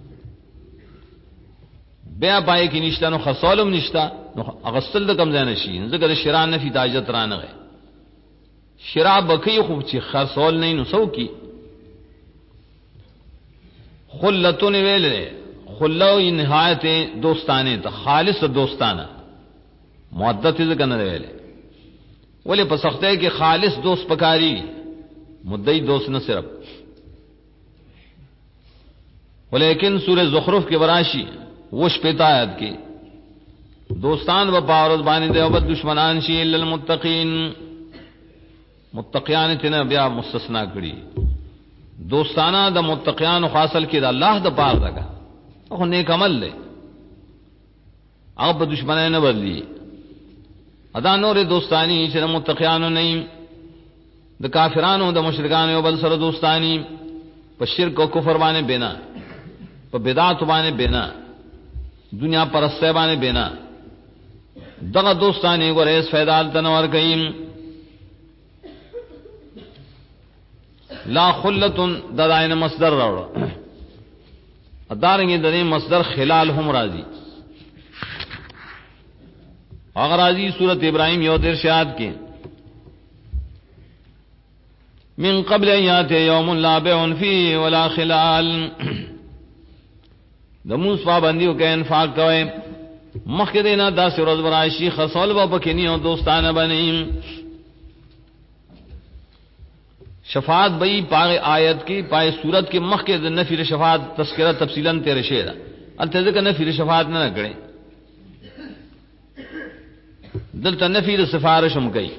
بیا پای کی نشتا نو خصالم نشتا نو اغسل د کم ځای نشي ځکه شران نه فی تاجت رانه شراب بکی خوب چی خرصول نہیں نسو کی خلتون ویلے خلو نہایت دوستانے تا خالص دوستانہ معدت ذکر نہ ویلے ولی پسختے کہ خالص دوست پکاری مدعی دوست نہ صرف. ولیکن سورہ زخرف کے براشی وش پیتا آیت کی دوستان و پاورز بانی دے وبد دشمنان شی الا المتقین متقیان تینا بیا مستثنا کړي. دوستانہ د متقیان خاصل کې د الله د پاره دغه او نیک عمل له هغه په دشمنانه نه بدلی. ادا نور دوستانی چې متقیانو نه د کافرانو د مشرکانو بل سره دوستانی په شرک او کفر باندې بنا په بدعت باندې بنا دنیا پرسته باندې بنا دغه دوستانی ګورې فائدال تنور کئم. لا خلتن ددائن مصدر راوړو ادارنګ د مصدر خلال هم راځي. اگر راځي سورۃ ابراہیم یو ارشاد کې من قبل ایات یوم لا بیع فیه ولا خلال د موږ پابندیو کې انفاق کوي مخکې دینا داسې ورځ براشي خصال به پکې نه او دوستانه بنئ. شفاعت بئی پاغ آیت کی پائے صورت کے مخ کے نفی شفاعت تذکرہ تفصیلا تیرے شعر التذکر نفی شفاعت نہ کرے دل تنفی سفارش ہم گئی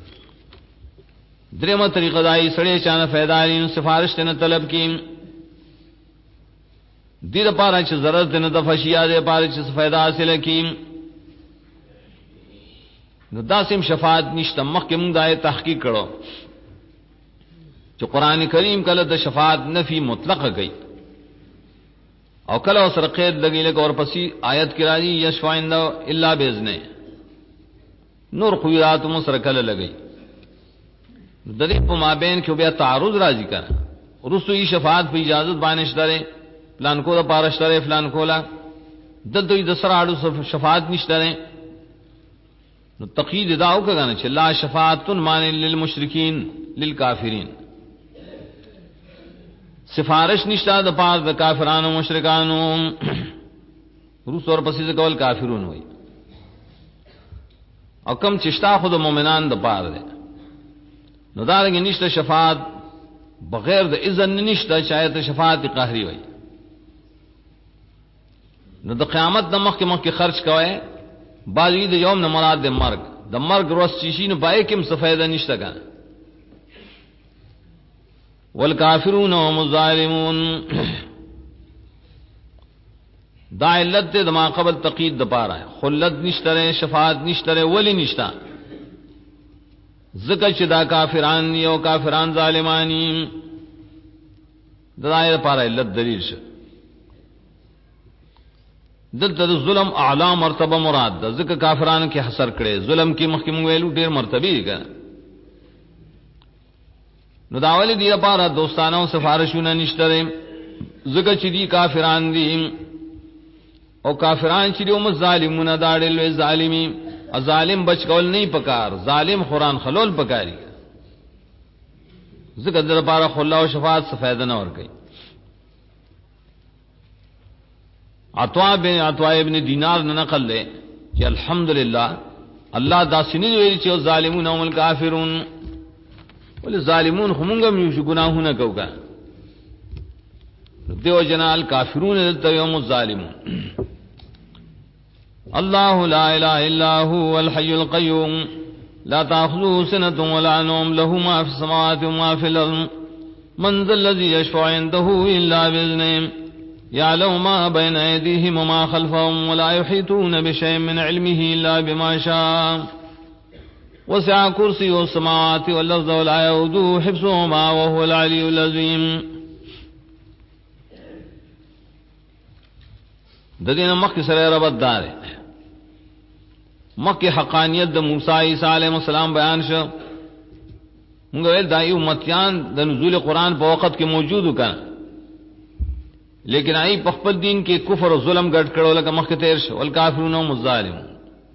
درما طریقہ دائی سڑے چان فیداری سفارش نے طلب کی دې لپاره چې ضرورت نه د فشیا دې لپاره چې فائدہ حاصل کړي. نو داسم شفاعت نشته. مخکې موږ دا تحقیق کړو چې قران کریم کله د شفاعت نفي مطلقه کوي او کله سره قید لګی له اور پسې آیت کې راځي یشفاعن الا باذنه. نور قیات مسر کله لګی د دې په مابین کې بیا تعارض راځي کړه. رسوی شفاعت په اجازه باندې شته پلان کو د پارشتره فلان کولا د دوی د سراړو شفاعت نشته. نو تقید داو کغه چې لا شفاعت مان للمشرکین للکافرین، سفارش نشته د پاره د کافرانو مشرکانو. روس اور پسې کول کافرون وای او کم چشتا خود مؤمنان د پاره ده. نو دارنګ نشته شفاعت بغیر د اذن نشته، شاید شفاعت قهری وای. نو د قیامت د مخ کې خرج کوي باقی د یوم نه مراد د مرګ روز چی نو پای کوم څه فائدہ نشته کنه. والکافرون هم الظالمون دا علت د ما قبل تقید د پاره خلت نشته، شفاعت نشته. ولی نشته؟ ذکر چې دا کافران یو کافران ظالمانی دایره پاره علت دلیل شه. دلته ظلم اعلی مرتبه مراد ده، ځکه کافرانو کې حصر کړي. ظلم کې مخکې مونږ ویلو ډېر مرتبه دي کنه. نو داولی دی لپاره دوستانو سفارشونه نشته، ځکه چې دی کافران دي او کافران چې دوم ظالمونه داړل ظالمی. ظالم بچ کول نه پکار، ظالم قرآن خلول پکاري. ځکه د لپاره خلا او شفاعت څه فائدہ نه ور کوي. عطا ابن دینار نے نقل لے کہ الحمدللہ اللہ دا سنی ویل چې ظالمون هم الکافرون. ول ظالمون همغه یو ګناهونه کوي. دیو جنال کافرون تيوم الظالمون. الله لا اله الا هو الحي القيوم لا تأخذه سنة ولا نوم له ما في السماوات وما في الأرض من ذا الذي يشفع عنده إلا بإذنه يعلم ما بين أيديهم وما خلفهم ولا يحيطون بشيء من علمه إلا بما شاء وسع كرسيه السماوات والأرض ولا يؤوده حفظهما وهو العلي العظيم. د دې مخکې سره ربط دار مکه حقانیت د موسی عیسی علیه السلام بیان شو. موږ ول دای امتیان د نزول قرآن په وخت کې موجود وکړه، لیکن ای په خپل دین کې کفر او ظلم ګډ کړو لکه مخکې تیر شو. والکافرون هم الظالمون.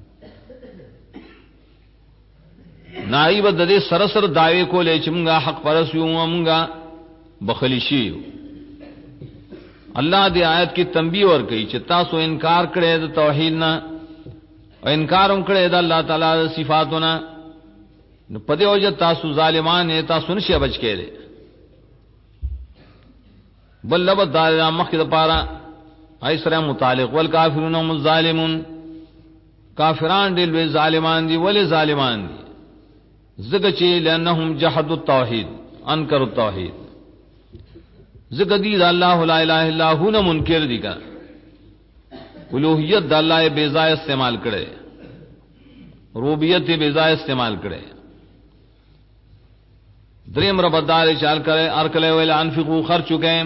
نایب د دې سرسر داوی کولې چې موږ حق پرس یو، موږ بخلی شي. الله دې آیت کې تنبیه ور کوي چې تاسو انکار کړئ د توحید نه او انکار هم کړی د الله تعالی د صفاتونه، نو په دې وجه تاسو ظالمان یې، تاسو نشئ بچ کېږئ. بل لبد دار مخ د پاره ایسره متعلق والکافرون هم الظالمون. کافران دې لوی ظالمان دي. ولی ظالمان دي؟ ځکه چې لانهم جحدوا التوحید، انکروا التوحید. ځکه دې د الله لا اله الا هو نه منکر دي کا الوهیت د الله بے ځای استعمال کړي، ربوبیت بے ځای استعمال کړي. دریم ربدار چال کرے ارکلے ویل انفقوا خرچ کئ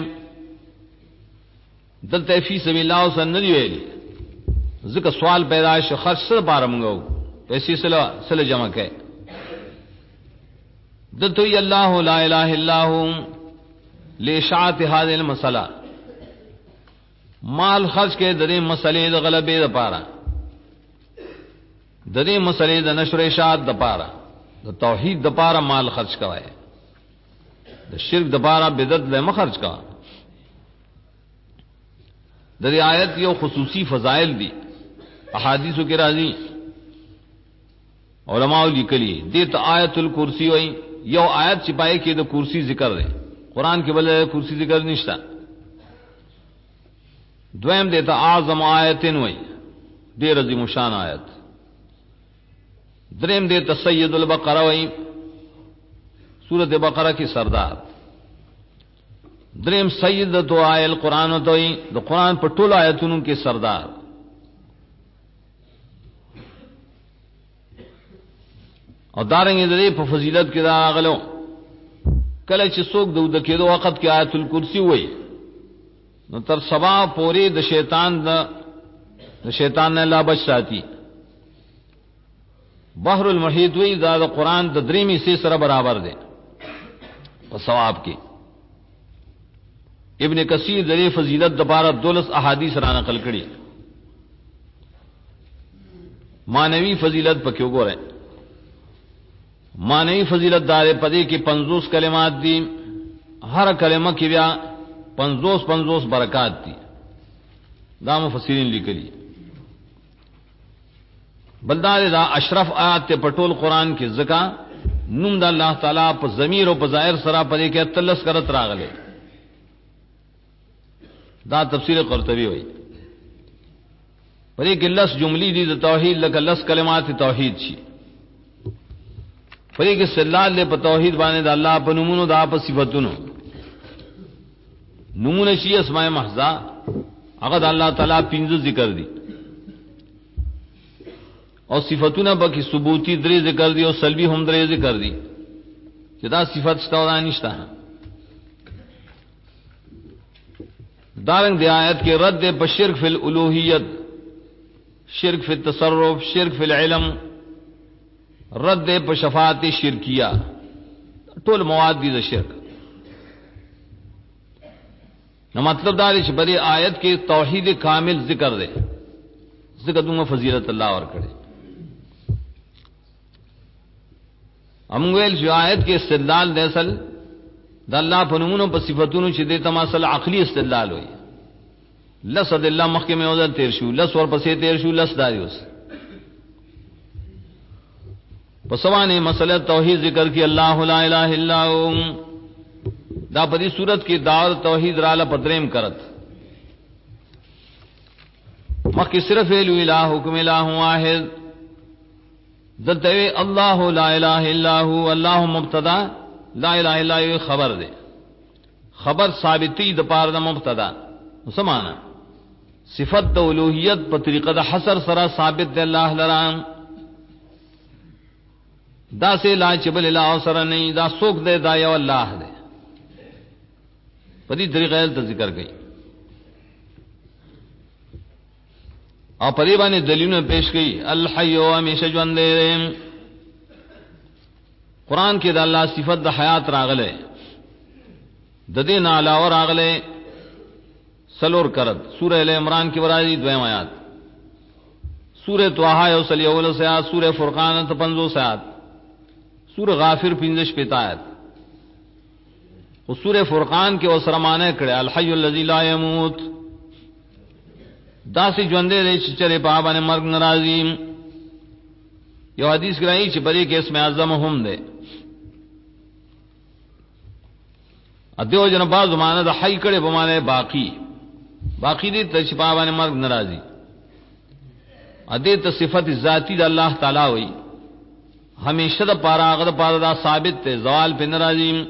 دلته فی سبیل الله سن دی ویل. ځکه سوال پیدا شو خرچ سره بار منغو پیسې سره جمع کئ. دلته ی الله لا اله الا هو لاشاعت هذه المساله. مال خرج کې د دې مسلې د غلبې لپاره، د دې مسلې د نشر اشاعت لپاره، د توحید لپاره مال خرج کوي. د شرک لپاره بدعت له خرج کا. د دې آیت یو خصوصي فضائل دي احادیثو کې راځي. علماء لیکلي دې ته آیت الکرسی وایي. یو آیت چې پای کې د کرسی ذکر دی، قران کې بل کرسی ذکر نشته. دویم دیتا اعظم آیتن وی، دیر عظیم شان آیت. دریم دیتا سید البقرہ وی، سورت بقرہ کی سردار. دریم سید تو آیل قرآن توئی د قرآن په ټولو آیتونو کې سردار. او دارنګ دې په فضیلت کې دا غلو کله چې څوک د کېدو وخت کې آیت الکرسی وای نو تر سبا پوری د شیطان نه لا بچ ساتي. بحر المحیط وی دا د قرآن د دریمی سے سره برابر دی په ثواب کې. ابن کثیر دې فضیلت د 12 احادیث را نقل کړي. مانوی فضیلت پکې وګورئ. مانوی فضیلت دار پدې کې 50 کلمات دي، ہر کلمہ کې بیا 50 برکات دي. دا مفسرین لیکلي. بلدار دا اشرف آیات ته پټول قرآن کې زکا نوم د الله تعالی په ضمیر او په ظاهر سره پدې کې 33 کرت راغله. دا تفسیر قرطبی وایي. پدې کې لس جملې دي د توحید، لکه لس کلمات توحید شي. پدې کې سلال له په توحید باندې د الله په نومونو، د په صفاتونو نمونه شي. اسماء محضا هغه د الله تعالی 15 ذکر دي، او صفاتونه به کې ثبوتی 3 ذکر دي، او سلبی هم 3 ذکر دي چې دا صفات شته او نشته. دارنګ دی آیت کې رد په شرک فی الالوهیت، شرک فی التصرف، شرک فی العلم، رد په شفاعت شرکیہ، ټول مواد دي د شرک. نو مطلب دا دی چې بری آیت کې توحید کامل ذکر دی، ذکر دومره فضیلت الله ور کړی. امویل چې آیت کې استدلال دی اصل د الله په نومونو په صفاتونو چې د تماثل عقلی استدلال وي. لسد الله مخکې مې وځل تیر شو، لس ور پسې تیر شو، لس دایوس په سوانه مسله توحید ذکر کی الله لا اله الا هو. دا په دې صورت کې دعوت توحید را ل پدریم کرت. مخکې صرف الہکم الہ واحد، دلته الله لا اله الا هو، الله مبتدا، لا اله الا هو خبر ده. خبر ثابتی د پاره د مبتدا مسمانه. صفت د الوهیت په طریقه د حصر سره ثابت ده الله لرام. دا سے لا چبل الا سره نه، دا سوک ده، دا یو الله ده. په دې طریقه ته ذکر کړي او په دې باندې دلیلونه پیش کړي. الحی و همیشه ژوند دی. قرآن کې د الله صفت د حیات راغله، د دې نه علاوه راغله سلور کرد. سورہ ال عمران کې ورایي 2 آیات، سورہ طه یو سل اول آیات، سورہ فرقان 50 آیات، سورہ غافر 15 آیات. او سورہ فرقان کې وسرمانه کړه الحی الذی لا یموت، دا سي ژوند دې چې چره په باندې مرګ ناراضی. یو حدیث راځي چې بری کې اسم اعظم هم ده. ادیو جن باز زمانه د حی کړه په معنی باقی دې ته چې په باندې مرګ ناراضی. ادې ته صفت ذاتی د الله تعالی وي، همیشه د پاره هغه د پاره دا ثابت ته زوال په ناراضی.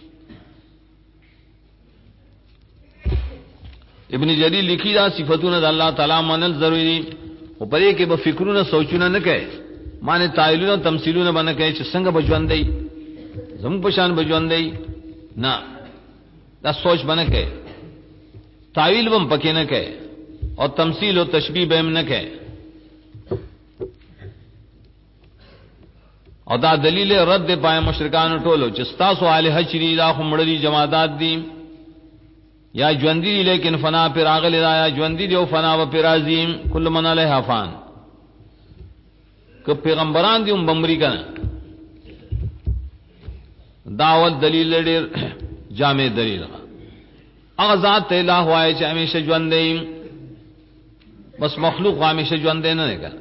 ابن جریر لکھی دا صفاتونه د الله تعالی منل ضروری. او پرې کې به فکرونه سوچونه نه کوي، معنی تعیلونه تمثيلونه باندې کوي چې څنګه بجوندې زم په شان بجوندې نه، دا سوچ باندې کوي. تعیل هم پکې نه کوي او تمثيل او تشبیه به هم نه کوي. او دا دلیل رد پای مشرکان ټولو چې تاسو الہ چری دا خمړی جماعات دي یا ژوندۍ لیکن فنا پر اغل یا ژوندۍ دی او فنا و پر عظیم کل من علیها فان. که پیغمبران دی بمری کنه دعوت دلیل ډیر جامع دلیل. هغه ذات الہ وای چې همیشه ژوندۍ، بس مخلوق همیشه ژوندۍ نه نه.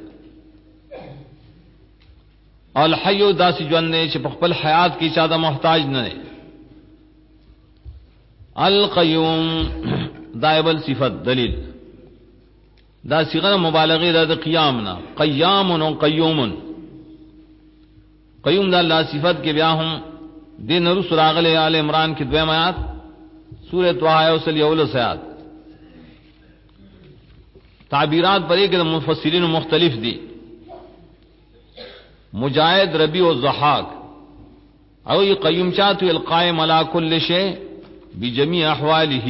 الحی داس ژوندۍ چې په خپل حیات کې چا د محتاج نه نه. القیوم دایبل صفت دلیل، دا صيغه مبالغه د قیامنا، قیام و قیوم. قیوم دا الله صفت کې بیا هم دین رسول راغله آل عمران کې 2 آیات، سورۃ طه وصل یول سیات تعبیرات پر ایک مفسرین مختلف دی مجاہد ربیع والضحاک او یہ قیوم چاہتو القائم علی کل شیء بجمیع احوالہ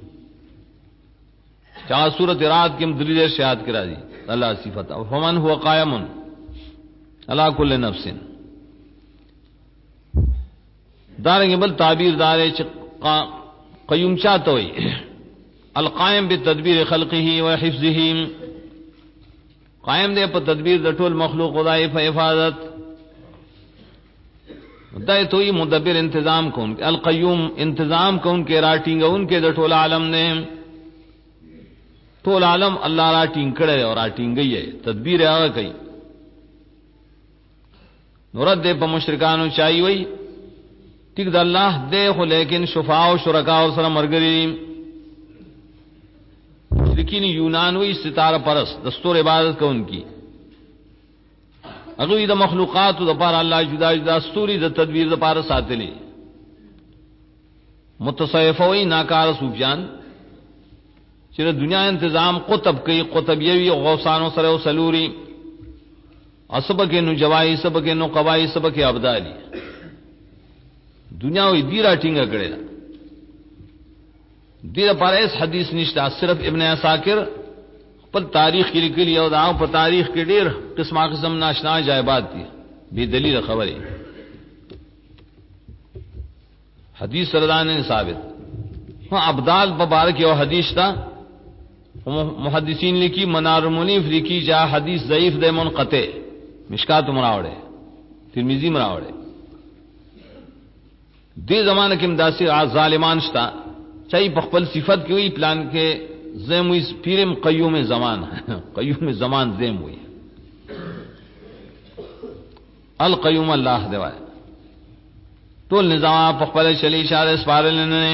چاہ سورۃ رات کے مدلل شہاد کرا دی اللہ صفت فمن هو قائم علی کل نفس دارنگے بل تعبیر دارے قیوم چاہتا ہوئی القائم بتدبیر خلقه و حفظه قائم دے پر تدبیر د ټول مخلوق خدای په حفاظت دای توئی مدبر انتظام کون القیوم انتظام کون کے راٹنگ ان کے د ټول عالم نے ټول عالم اللہ راٹنگ کڑے اور راٹنگ گئی ہے تدبیر هغه کوي نورد دے په مشرکانو چای وئی ٹھیک د الله دے خو لیکن شفاء او شرکا اور سره مرګري مشرکین یونانوی ستارہ پرست دستور عبادت کو ان کی اگوی دا مخلوقات دا پار اللہ جدا جدا ستوری دا تدبیر دا پار ساتلی متصوفوی ناکار صوفیان چرا دنیا انتظام قطب کئی قطبیوی غوثانو سر و سلوری اور سبک نجوائی سبک نقوائی سبک ابدالی دنیا وی دیرا ٹنگا کرے دیر پر اس حدیث نشتا صرف ابن عساکر پر تاریخ کی لکھ لیا اور پر تاریخ کے ڈیر قسم قسم ناشنا جائبات تھی بے دلیل خبر ہے حدیث سردان نے ثابت ہاں ابدال مبارک اور حدیث تھا محدثین لکھی منار منیف لکھی جا حدیث ضعیف دے منقطع مشکات مراوڑے ترمذی مراوڑے دے زمانہ کے مداسی ظالمان شتا چاہیے پخپل صفت کی ہوئی پلان کے زیم ہوئی پیرم قیوم زمان قیوم زمان زیم ہوئی القیوم اللہ دوائے تو نظام پخپل چلی اشارہ اسپار لینے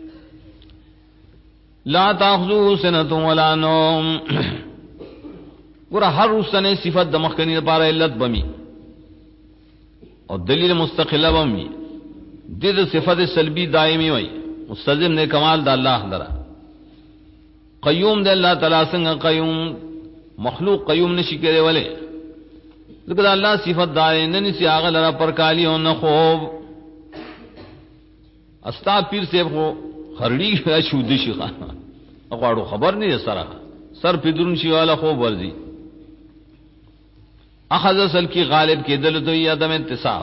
لا تاخذو سنۃ ولا نوم گورا ہر روزنے صفت دمخنی پارا علت بمی اور دلیل مستقلہ بمی دید صفت سلبی دائمی ہوئی مستلزم نے کمال دا اللہ لرا قیوم دے اللہ تعالی سنگ قیوم مخلوق قیوم نشی کرے والے لیکن اللہ صفت دائے ننی سی آغا لرا پر کالی ہو نخوب استا پیر سے کو خرڑی شودی شی خوانا اقوارو خبر نہیں ہے سر پدرون شی والا خوب ورزی اخذ اصل کی غالب کی دل تو یہ عدم انتصاف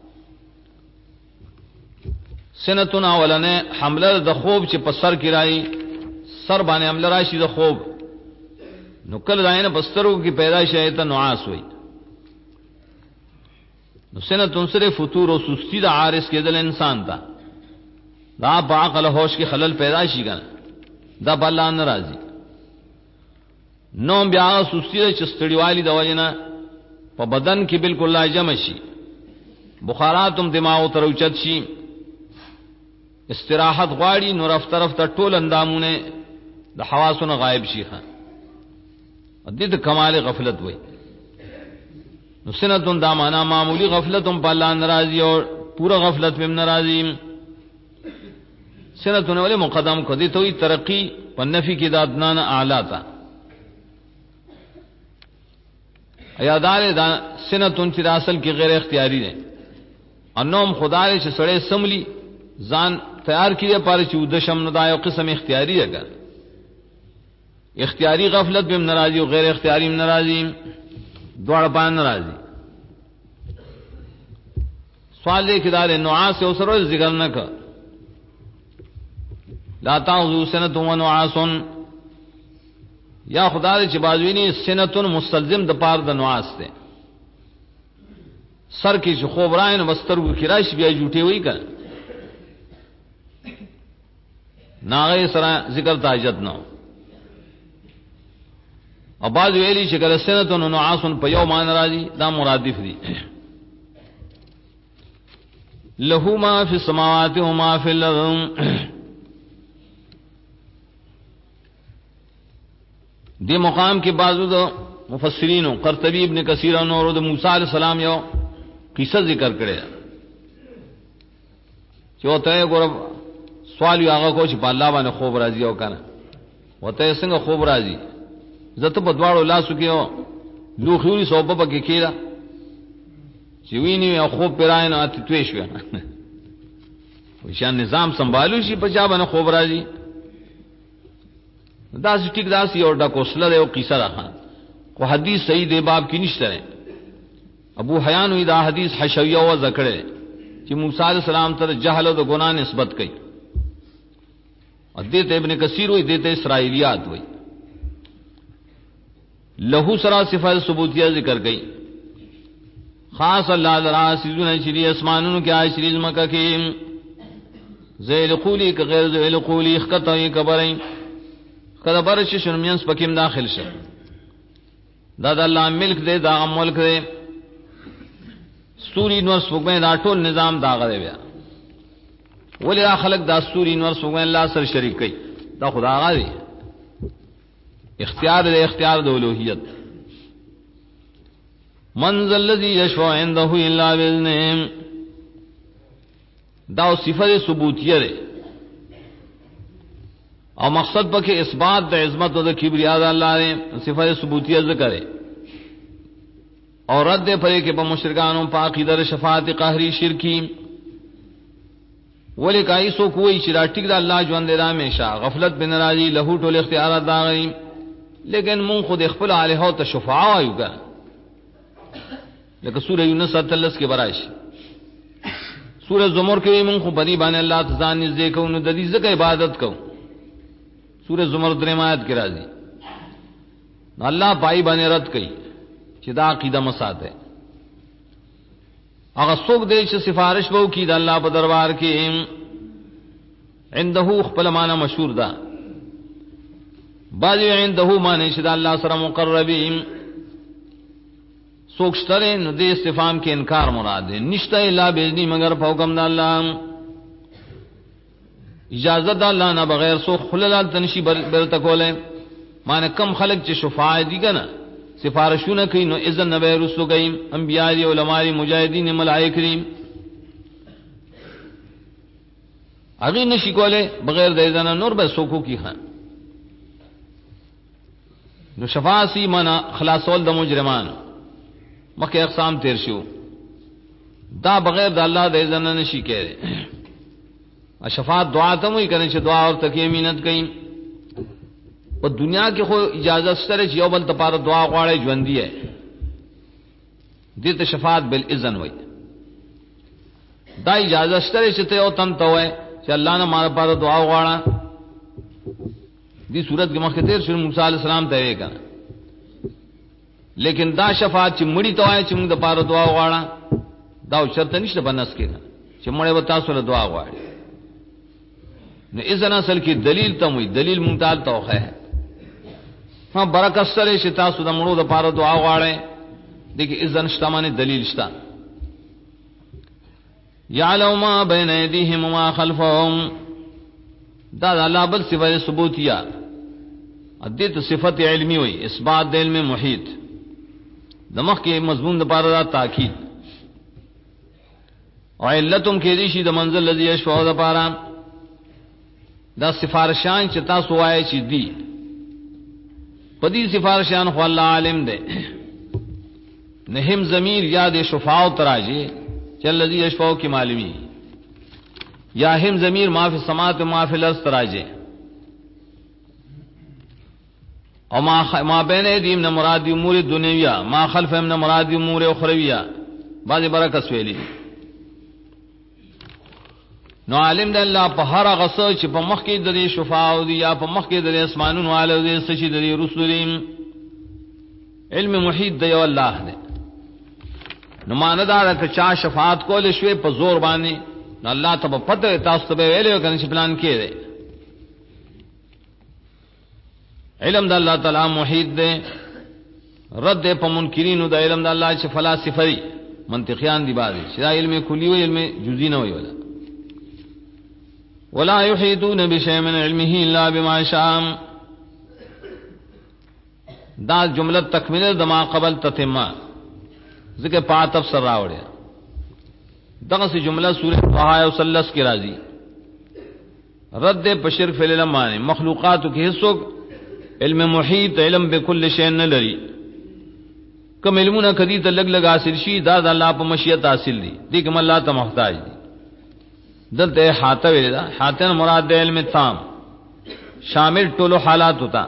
سنتنا ولنے حملہ د خوب چې پسر کی رائی سر باندې حملہ راشي د خوب نو کله داینه بسترو کی پیدائش ہے ته نعاس ہوئی نو سنتن صرف فطور و سستی دا عارض کے دل انسان تا دا باقل ہوش کی خلل پیدائشی کنا دا بالله ناراضی نو بیا سستی د چستړی والی د وجنا په بدن کې بالکل لا جمع شي بخاراتم دماغ تر اوچت شي استراحت غواړي نو رفت رفت ټول اندامونه د حواسونو غائب شي خان دې د کمال غفلت وای نو سنتون دا معنا معمولی غفلتم په الله ناراضي او پورا غفلت میں ناراضی سنتون ولې مقدم کو دي توي ترقی په نفي کې د ادنان اعلی تا ایادار دا سنتون چې اصل کې غیر اختیاری دي انوم خدای چې سړی سملی ځان تیار کیے پارے چود شم ندا یو قسم اختیاری ہے گر اختیاری غفلت بم ناراضی و غیر اختیاری میں ناراضی دوڑ پان ناراضی سوال دے کدار نعاس سے اسرو ذکر نہ کر لا تاخذو سنۃ و نعاس یا خدا دے چبازوینی سنۃ مستلزم د پار د نعاس تے سر کی جو خوب رائن بستر کو کراش بیا جھوٹے ہوئی کر ناغی سرا ذکر تاجت نو اور بعض ویلی شکل سنتن و نعاسن پا یو مان راجی دا مرادف دی لہو ما فی السماوات و ما فی الارض دی مقام کے بازو دا مفسرین قرطبی ابن کثیر اور دا موسیٰ علیہ السلام یو قصہ ذکر کرے جو تے گورب سوال یو هغه کو چې په الله باندې خوب راځي او کنه وته څنګه خوب راځي زته په دواړو لاسو کې او لوخيوري صوبه پکې کېدا چې ویني او خوب پراین او اتوي شو وشان نظام سنبالو شي په چا باندې خوب راځي دا ټیک داسي او ډکوسله یو قصه راخان کو حدیث صحیح دی باب کې نشته ابو حیان وی دا حدیث حشویہ و ذکر چې موسی علیہ السلام ته جهل او گناہ نسبت کړي ادیت ابن کثیر وی دیتے اسرائیلیات وی لہو سرا صفات ثبوتیہ ذکر گئی خاص اللہ ذرا سیزون شری اسمانوں کے عاشریز مکہ کے ذیل قولی کا غیر ذیل قولی خطا یہ کبریں کدا برش شرمینس پکیم داخل شه دا اللہ ملک دے دا ملک دے سوری نور سپوږمۍ دا ټول نظام داغه دی بیا ولی خلق دا سوری نور سپوږمۍ الله سره شریک کوي دا خدا غاړي اختیار د الوهیت من ذا الذي يشفع عنده الا باذنه دا صفه ثبوتیه ده او مقصد پکې اثبات د عظمت او د کبریا د الله نه صفه ثبوتیه ذکر ہے اور رد پرے کہ مشرکانوں پاک در شفاعت قہری شرکی ولی کای سو کوئی چرا ٹک دا اللہ جو اندر ہمیشہ غفلت بن راضی لہو ټول اختیارات دا غی لیکن من خود خپل الہ او شفاعه ایوگا لکه سورہ یونس 33 کے برائش سورہ زمر کے من خو بنی باندې اللہ تعالی نزدې کو نو د دې زکه عبادت کو سورہ زمر درمایت کے راضی اللہ پای باندې رد کئ چې دا عقیده مسات ہے هغه څوک دې چې سفارش وو کی د الله په دربار کې عنده خپل معنا مشهور ده بعضی عنده معنی چې د الله سره مقربین څوک شتره نو دې استفهام کې انکار مراد ده نشته الا باذن مگر په حکم د الله اجازه د الله نه بغیر څوک خلل تنشي برته کوله معنی کم خلق چې شفاعه دي کنه سفارشونه کوي نو اذن نبی رسول گئیم انبیاء علماء مجاهدین ملائکه کریم اگے نشی کوله بغیر د اذن نور به سوکو کی خان نو شفاعی منا خلاصول د مجرمان مکه اقسام تیر شو دا بغیر د الله د اذن نشی کړي شفاعت دعا ته وی کنه چې دعا اور تکیه مینت کئ په دنیا کې خو اجازه سره چې یو بل ته پاره دعا غواړي ژوند دی دې ته شفاعت بالاذن وای دا اجازه سره چې ته او تم ته وای چې الله نه مار پاره دعا غواړه دې صورت کې مخکې تیر شو موسی علی السلام ته وی کنه لیکن دا شفاعت چې مړی ته وای چې موږ د پاره دعا غواړه دا شرط نشته بنس کې چې مړی وتا سره دعا غواړي نو اذن اصل کې دلیل ته وای دلیل مونږ ته توخه ها برکت سره چې تاسو د مړو د پاره دعا غواړئ دغه اذن شتمانه دلیل شته یعلم ما بین ایدیهم وما خلفهم دا الله بل صفه ثبوتیه ادیت صفت علمی وای اثبات د علم محیط دماغ کې مضمون د پاره تاکید او علتم کې دي شي د منزل الذي يشفع د پاره دا سفارشان چې تاسو وایي چې دي پدی سفارشان خو الله عالم دے نهم ضمیر یاد شفاعت تراجی چې الذي يشفع کی معلومی یا هم ضمیر ما فی السماوات و ما فی الارض تراجی او ما بین ایدیم نہ مراد امور دنیویہ ما خلفهم نہ مراد امور اخرویہ بعض برکت ویلی نو عالم د الله په هر غصه چې په مخ کې د شفاعت دی یا په مخ کې د اسمانونو والو دې سچې د رسولین علم محیط دی الله نه نو ماندار ته چا شفاعت کول شوی په زور باندې نو الله ته په پته تاسو ته ویلو کنه چې پلان کړي علم د الله تعالی محیط دی رد په منکرینو د علم د الله چې فلسفه منطقيان دی بعضی چې علم کلی او علم جزئی نه وي ولا يحيطون بشيء من علمه الا بما شاء دا جمله تکمیل د ما قبل تتمه ذکر پات تفسیر راوړیا دغه سي جمله سورہ طه او 33 کې راځي رد په شرک فی العلم باندې مخلوقاتو کې هیڅوک علم محیط علم بكل شیء نه لري. کوم علمونه کدی ته لګ لګ حاصل شي دا د الله په مشیت حاصل دي، دې کوم الله ته محتاج دي. دلته حاته ویل دا حاته مراد علم تام شامل ټولو حالات ہوتا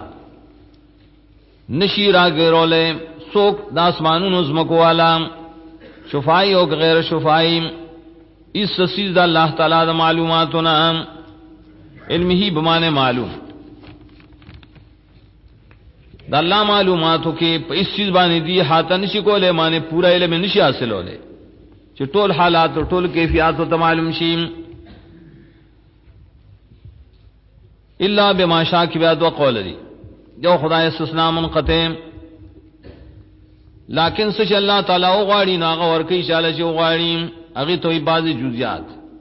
نشی راګرولې څوک د اسمانونو زمکو والا شفای او غیر شفای اس سیز د الله تعالی د معلوماتنا علم ہی بمانے معلوم د الله معلوماتو کې په اس چیز باندې دی حاته نشي کوله معنی پورا علم نشي حاصلوله چې ټول حالات او ټول کیفیت ته معلوم شي الا بما شاء کی بیا دو قول دی جو خدای استثناء منقطع لیکن سچ الله تعالی او غاړي ناغه ورکی شاله چې غاړي هغه توي بعضی جزئیات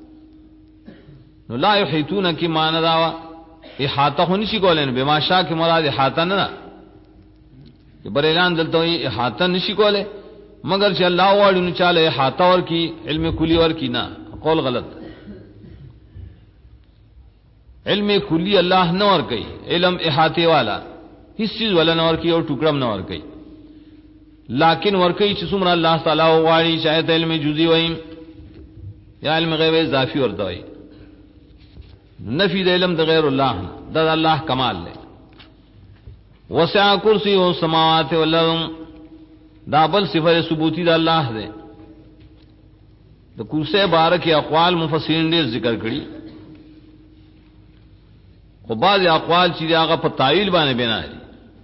نو لا یحیتون کی معنی دا احاطه نشي کولای بما شاء کی مراد احاطه نه کہ بر اعلان دلته احاطه نشي کولای مگر چې الله غاړي نو چاله احاطه ور کی علم کلی ور کی نه قول غلط علم کلی اللہ نور کئی علم احاطے والا اس چیز والا نور کی اور ٹکڑم نور کئی لیکن ور کئی چې څومره الله تعالی غواړي شاید علم جزئی وای یا علم غیب اضافي ورته وای نفی د علم د غیر الله د الله کمال له وسع کرسی او سماوات والارض دا بل صفه ثبوتی د الله ده د کرسی بارک اقوال مفسرین ډیر ذکر کړي خو بعض اقوال چې هغه په تعویل باندې بنا دي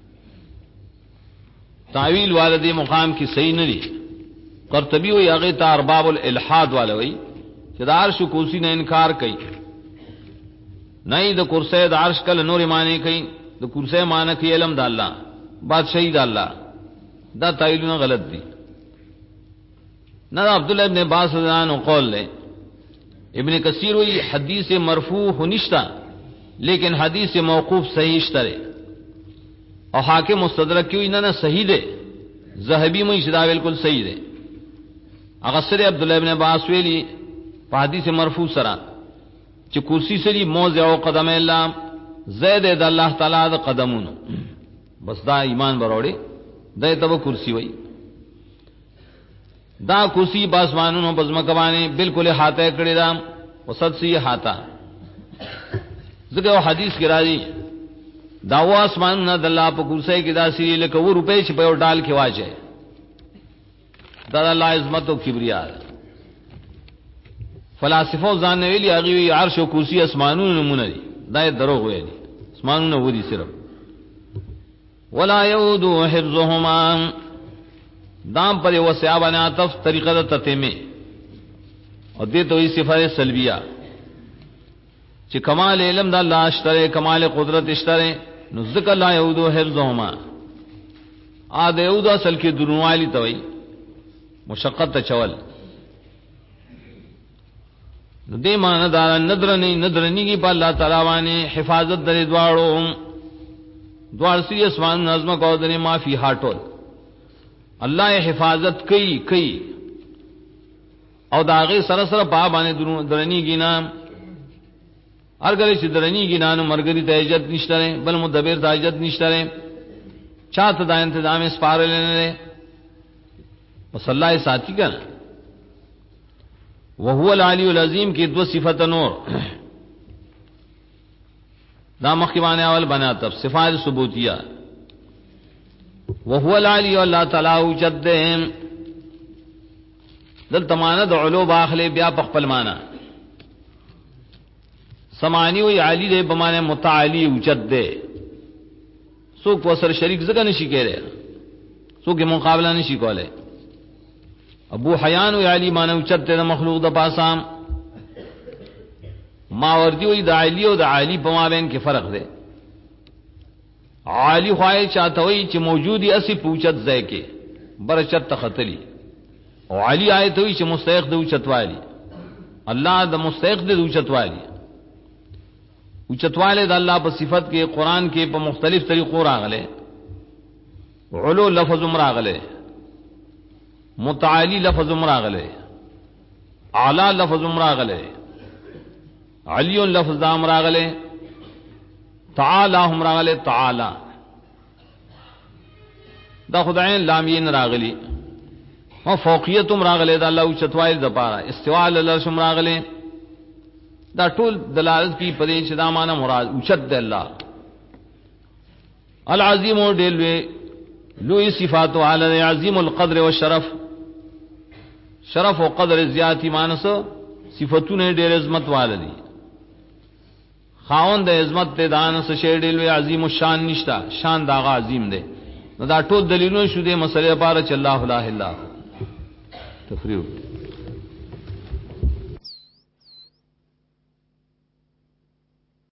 تعویل والدی مقام کی صحیح نه دي قرطبی وی هغه ته ارباب الالحاد والا وی چې د عرش کرسی نه انکار کوي نه د کرسی د عرش کله نور معنی کوي د کرسی معنی کوي علم د الله بادشاہی د الله دا تعویلونه غلط دي نه عبد الله ابن عباس رضی الله عنه قول له ابن کثیر وی حدیث مرفوع نشتا لیکن حدیث موقوف صحیح اشتره اور حاکم مستدرک کیوں انہاں صحیح دے ذہبی میں اشترا بالکل صحیح دے اغسر عبداللہ ابن عباس ویلی حدیث مرفوع سرا چې کرسی سری موضع او قدم اللہ زید د اللہ تعالی د قدمون بس دا ایمان بروڑے دا تب کرسی وئی دا کرسی باسمانونو بزمکبانے بالکل احاطہ کړی دا وسط سی احاطہ ذکر حدیث کی راضی داوا اسمان نہ دلہ په کرسی کې داسې لکه و روپے چې په ډال کې واچي دا الله عظمت او کبریا فلسفو ځان نه ویلي هغه عرش او کرسی اسمانونو نمونه دي دا دروغ ویلي اسمانونو ودي صرف ولا يود حفظهما دام پر وسع بنا تف طریقه تتمه او دې ته صفه سلبیہ چې کمال علم د الله اشتره کمال قدرت اشتره نو ذکر لا یعودو حفظهما ا د یعود اصل کې درنوالی ته وای مشقت ته چول نو دې معنی دا ندرنی کی په الله تعالی باندې حفاظت درې دواړو سری اسمان نظم کو درې معافی هاټول الله حفاظت کوي او داغه سره سره په باندې درنی گینا ارګری چې درنی ګینانو مرګری ته عزت نشته بل مدبر ته عزت نشته چاته دا تنظیم سپارل نه مصلی ساتھی کا وهو العلی العظیم کی دو صفت نور دا مخکبانه اول بنا تب صفات ثبوتیہ وهو العلی الله تعالی اوجد دل تماند علو باخله بیا پخپل معنا سمانی وی علی دے بمانے متعالی اوچت دے سو کو سر شریک زگا نشی کہہ رہے سو کے مقابلہ نشی کولے ابو حیان وی علی مانے اوچت دے مخلوق دا پاسام ماوردی وی دا علی و دا علی پمابین کے فرق دے علی خواہی چاہتا ہوئی چی موجودی اسی پوچت زے کے برچت تخطلی او علی آیت ہوئی چی مستحق دے اوچت والی اللہ دا مستحق دے اوچت والی اوچتوالے د الله په صفت کې قران کې په مختلف طریقو راغله علو لفظ راغله متعالی لفظ راغله اعلی لفظ راغله علی لفظ دام راغلے تعالی هم راغلے تعالی دا خدایان لامین راغلی او فوقیتم راغلے دا الله او چتوایل د پاره استواء العرش راغلے دا ټول دلالت کی پدې چې دا معنا مراد اوچت د الله العظیم او دلوی لوی صفات علی عظیم القدر والشرف شرف او قدر زیاتی مانس صفاتونه ډېر عظمت والدي خاوند عظمت ته دانس شه ډېر عظیم الشان نشتا شان دا عظیم دی دا ټول دلیلونه شو دې مسلې لپاره چې الله لا اله الا هو تفریح